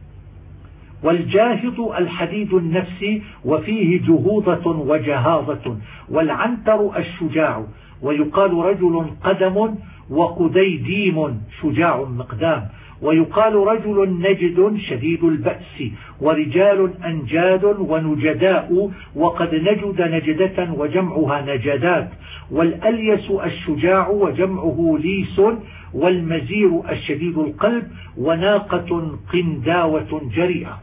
والجاهض الحديد النفس وفيه جهوضة وجهاضة. والعنتر الشجاع. ويقال رجل قدم وقديديم شجاع مقدام. ويقال رجل نجد شديد البأس. ورجال أنجاد ونجداء، وقد نجد نجدة وجمعها نجدات. والأليس الشجاع وجمعه ليس، والمزير الشديد القلب، وناقة قنداوة جريئة.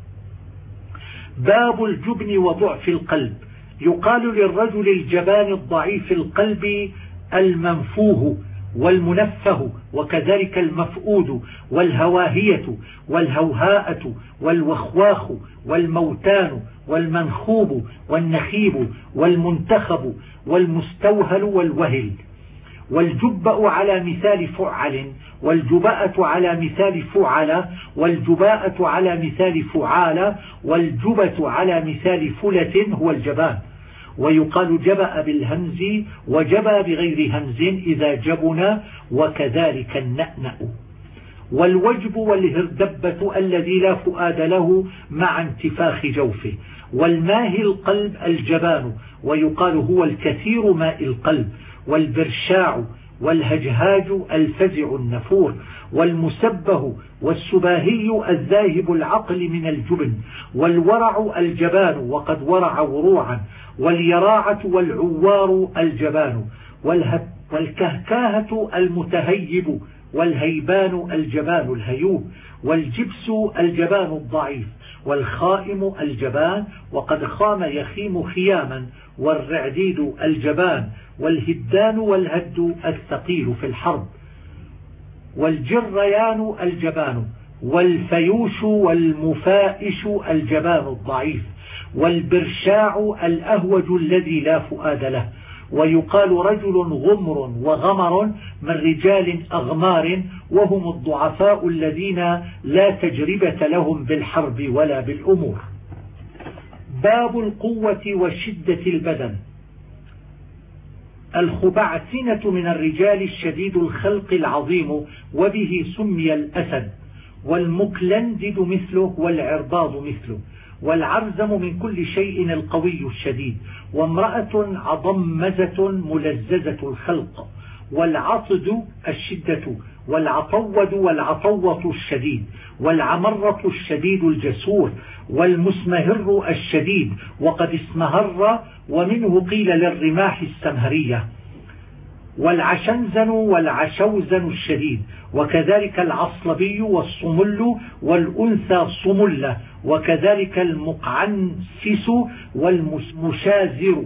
باب الجبن وضعف القلب. يقال للرجل الجبان الضعيف القلب المنفوه والمنفه، وكذلك المفؤود والهواهية والهوهاءة والوخواخ والموتان والمنخوب والنخيب والمنتخب والمستوهل والوهل. والجبأ على مثال فعل، والجبأة على مثال فعل، والجباءة على مثال فعال، والجبة على مثال فلة هو الجبان. ويقال جبأ بالهمز وجبأ بغير همز إذا جبنا، وكذلك النأنأ. والوجب والهردبة الذي لا فؤاد له مع انتفاخ جوفه. والماهي القلب الجبان، ويقال هو الكثير ماء القلب. والبرشاع والهجهاج الفزع النفور. والمسبه والسباهي الذاهب العقل من الجبن. والورع الجبان وقد ورع وروعا. واليراعة والعوار الجبان. والكهكاهة المتهيب. والهيبان الجبان الهيوب. والجبس الجبان الضعيف. والخائم الجبان وقد خام يخيم خياما. والرعديد الجبان. والهدان والهد الثقيل في الحرب. والجريان الجبان. والفيوش والمفائش الجبان الضعيف. والبرشاع الأهوج الذي لا فؤاد له. ويقال رجل غمر وغمر من رجال أغمار، وهم الضعفاء الذين لا تجربة لهم بالحرب ولا بالأمور. باب القوة وشدة البدن. الخبعثنة من الرجال الشديد الخلق العظيم، وبه سمي الأسد. والمكلندد مثله، والعرباض مثله. والعرزم من كل شيء القوي الشديد. وامرأة عضمزة ملززة الخلق. والعطد الشدة. والعطود والعطوة الشديد. والعمرة الشديد الجسور. والمسمهر الشديد وقد اسمهر، ومنه قيل للرماح السمهرية. والعشنزن والعشوزن الشديد. وكذلك العصلبي والصمل والأنثى صملة. وكذلك المقعنسس والمشازر.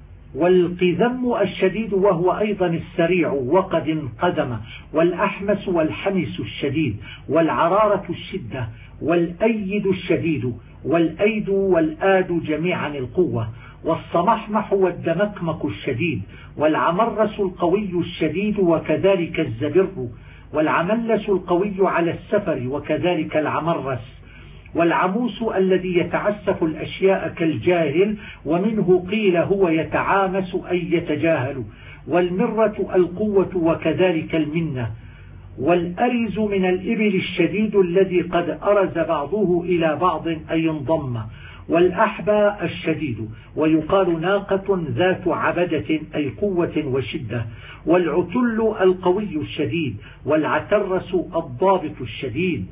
والقذم الشديد وهو أيضا السريع وقد انقدم. والأحمس والحمس الشديد. والعرارة الشدة. والأيد الشديد. والأيد والآد جميعا القوة. والصمحمح والدمكمك الشديد. والعمرس القوي الشديد وكذلك الزبر. والعملس القوي على السفر وكذلك العمرس. والعموس الذي يتعسف الأشياء كالجاهل، ومنه قيل هو يتعامس أي يتجاهل. والمرة القوة وكذلك المنة. والأرز من الإبل الشديد الذي قد أرز بعضه إلى بعض أي انضم. والأحبى الشديد، ويقال ناقة ذات عبدة أي قوة وشدة. والعتل القوي الشديد. والعترس الضابط الشديد.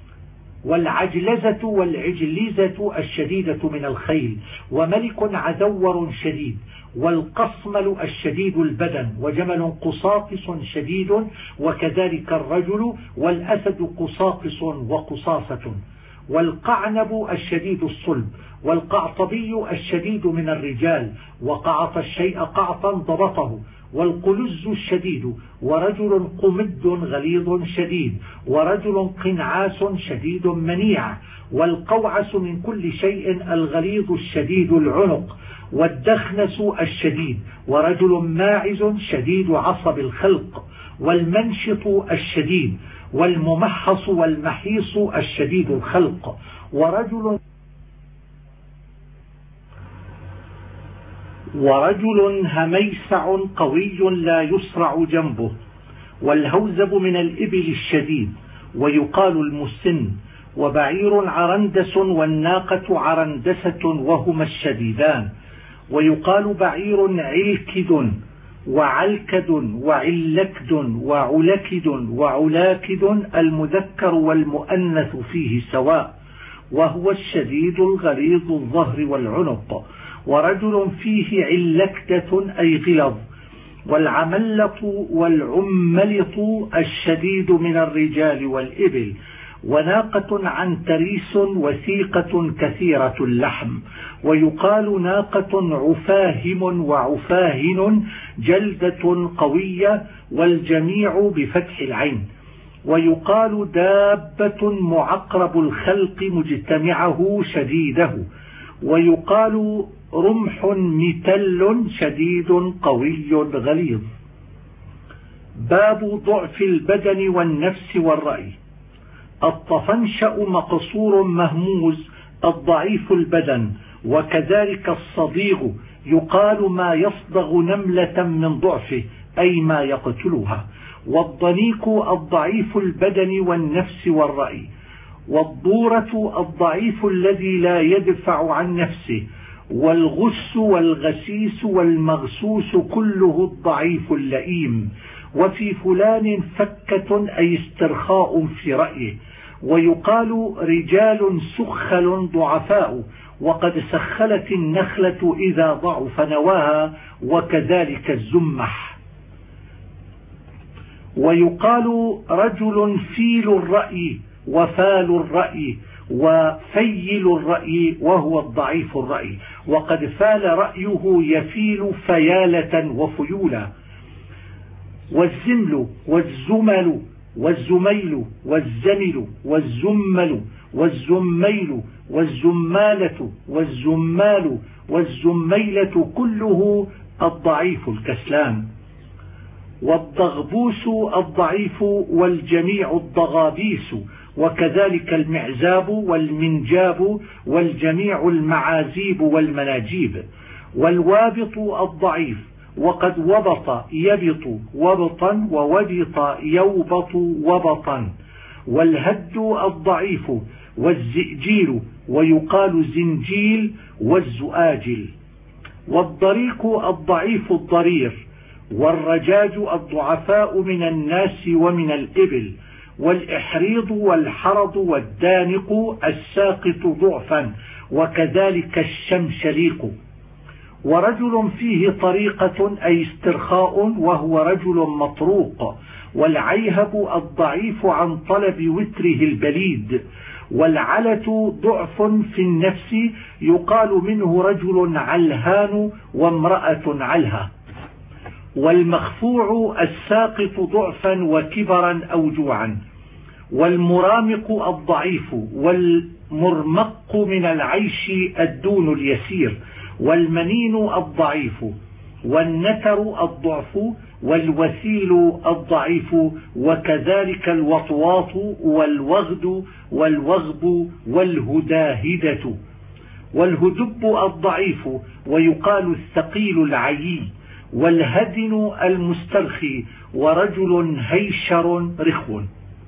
والعجلزة والعجليزة الشديدة من الخيل. وملك عذور شديد. والقصمل الشديد البدن. وجمل قصاقص شديد وكذلك الرجل. والأسد قصاقص وقصاصة. والقعنب الشديد الصلب. والقعطبي الشديد من الرجال. وقعط الشيء قعطا ضبطه. والقلز الشديد. ورجل قمد غليظ شديد. ورجل قنعاس شديد منيع. والقوعس من كل شيء الغليظ الشديد العنق. والدخنس الشديد. ورجل ماعز شديد عصب الخلق. والمنشط الشديد. والممحص والمحيص الشديد الخلق. ورجل ورجل هميسع قوي لا يسرع جنبه. والهوزب من الإبل الشديد، ويقال المسن. وبعير عرندس والناقة عرندسة وهما الشديدان. ويقال بعير علكد وعلكد وعلكد وعلكد وعلاكد المذكر والمؤنث فيه سواء، وهو الشديد الغليظ الظهر والعنق. ورجل فيه علكدة أي غلظ. والعملة والعملط الشديد من الرجال والإبل، وناقة عن تريس وثيقة كثيرة اللحم. ويقال ناقة عفاهم وعفاهن جلدة قوية، والجميع بفتح العين. ويقال دابة معقرب الخلق مجتمعه شديده. ويقال رمح متل شديد قوي غليظ. باب ضعف البدن والنفس والرأي. الطفنشأ مقصور مهموز الضعيف البدن، وكذلك الصديغ يقال ما يصدغ نملة من ضعفه أي ما يقتلها. والضنيك الضعيف البدن والنفس والرأي. والضورة الضعيف الذي لا يدفع عن نفسه. والغس والغسيس والمغسوس كله الضعيف اللئيم. وفي فلان فكة أي استرخاء في رأيه. ويقال رجال سخل ضعفاء، وقد سخلت النخلة إذا ضعف نواها، وكذلك الزمح. ويقال رجل فيل الرأي وفال الرأي وفيل الرأي، وهو الضعيف الرأي، وقد فال رأيه يفيل فيالة وفيولا. والزمل والزمل والزميل والزمل والزمل والزميل والزمالة والزمال والزميلة كله الضعيف الكسلان. والضغبوس الضعيف والجميع الضغابيس، وكذلك المعزاب والمنجاب والجميع المعازيب والمناجيب. والوابط الضعيف، وقد وبط يبط وبطا ووبط يوبط وبطا. والهد الضعيف والزئجيل، ويقال زنجيل والزؤاجل. والضريق الضعيف الضرير. والرجاج الضعفاء من الناس ومن الإبل. والإحريض والحرض والدانق الساقط ضعفا، وكذلك الشمشليق. ورجل فيه طريقة أي استرخاء، وهو رجل مطروق. والعيهب الضعيف عن طلب وتره البليد. والعلة ضعف في النفس، يقال منه رجل علهان وامرأة علها. والمخفوع الساقط ضعفا وكبرا أو جوعا. والمرامق الضعيف. والمرمق من العيش الدون اليسير. والمنين الضعيف. والنتر الضعف. والوثيل الضعيف، وكذلك الوطواط والوغد والوغب والهداهدة. والهدب الضعيف، ويقال الثقيل العيي. والهدن المسترخي، ورجل هيشر رخو.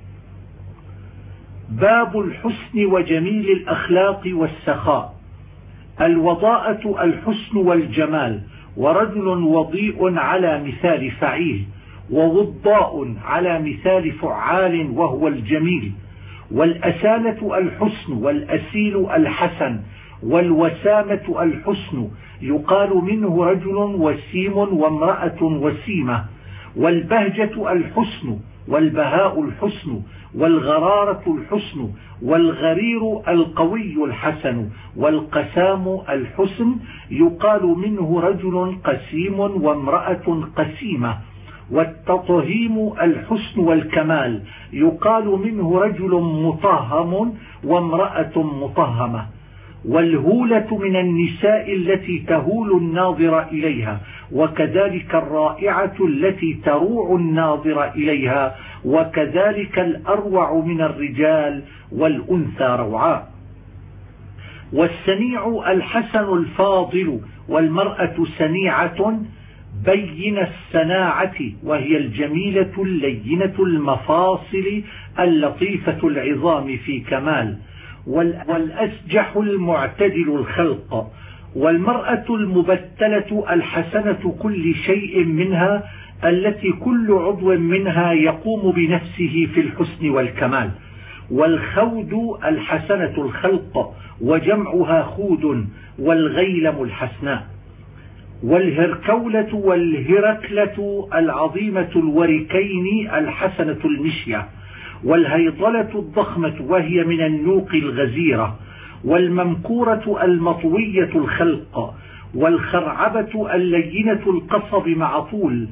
باب الحسن وجميل الأخلاق والسخاء. الوضاءة الحسن والجمال، ورجل وضيء على مثال فعيل، ووضاء على مثال فعال وهو الجميل. والأسالة الحسن، والأسيل الحسن. والوسامة الحسن، يقال منه رجل وسيم وامرأة وسيمة. والبهجة الحسن، والبهاء الحسن. والغرارة الحسن. والغرير القوي الحسن. والقسام الحسن، يقال منه رجل قسيم وامرأة قسيمة. والتطهيم الحسن والكمال، يقال منه رجل مطهم وامرأة مطهمة. والهولة من النساء التي تهول الناظر إليها، وكذلك الرائعة التي تروع الناظر إليها، وكذلك الأروع من الرجال والأنثى روعاء. والسنيع الحسن الفاضل، والمرأة سنيعة بين السناعة، وهي الجميلة اللينة المفاصل اللطيفة العظام في كمال. والأسجح المعتدل الخلق. والمرأة المبتلة الحسنة كل شيء منها، التي كل عضو منها يقوم بنفسه في الحسن والكمال. والخود الحسنة الخلق، وجمعها خود. والغيلم الحسناء. والهركولة والهركلة العظيمة الوركين الحسنة المشية، والهيضلة الضخمة وهي من النوق الغزيرة، والممكورة المطوية الخلق، والخرعبة اللينة القصب مع طول.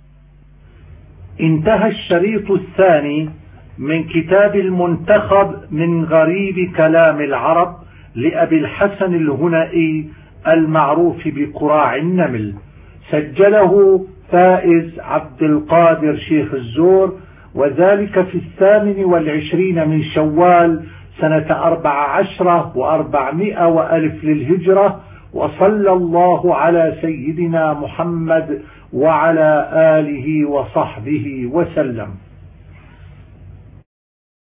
انتهى الشريط الثاني من كتاب المنتخب من غريب كلام العرب لأبي الحسن الهنائي المعروف بقراع النمل، سجله فائز عبد القادر شيخ الزور، وذلك في الثامن والعشرين من شوال سنة أربع عشرة وأربعمائة وألف للهجرة. وصلى الله على سيدنا محمد وعلى آله وصحبه وسلم.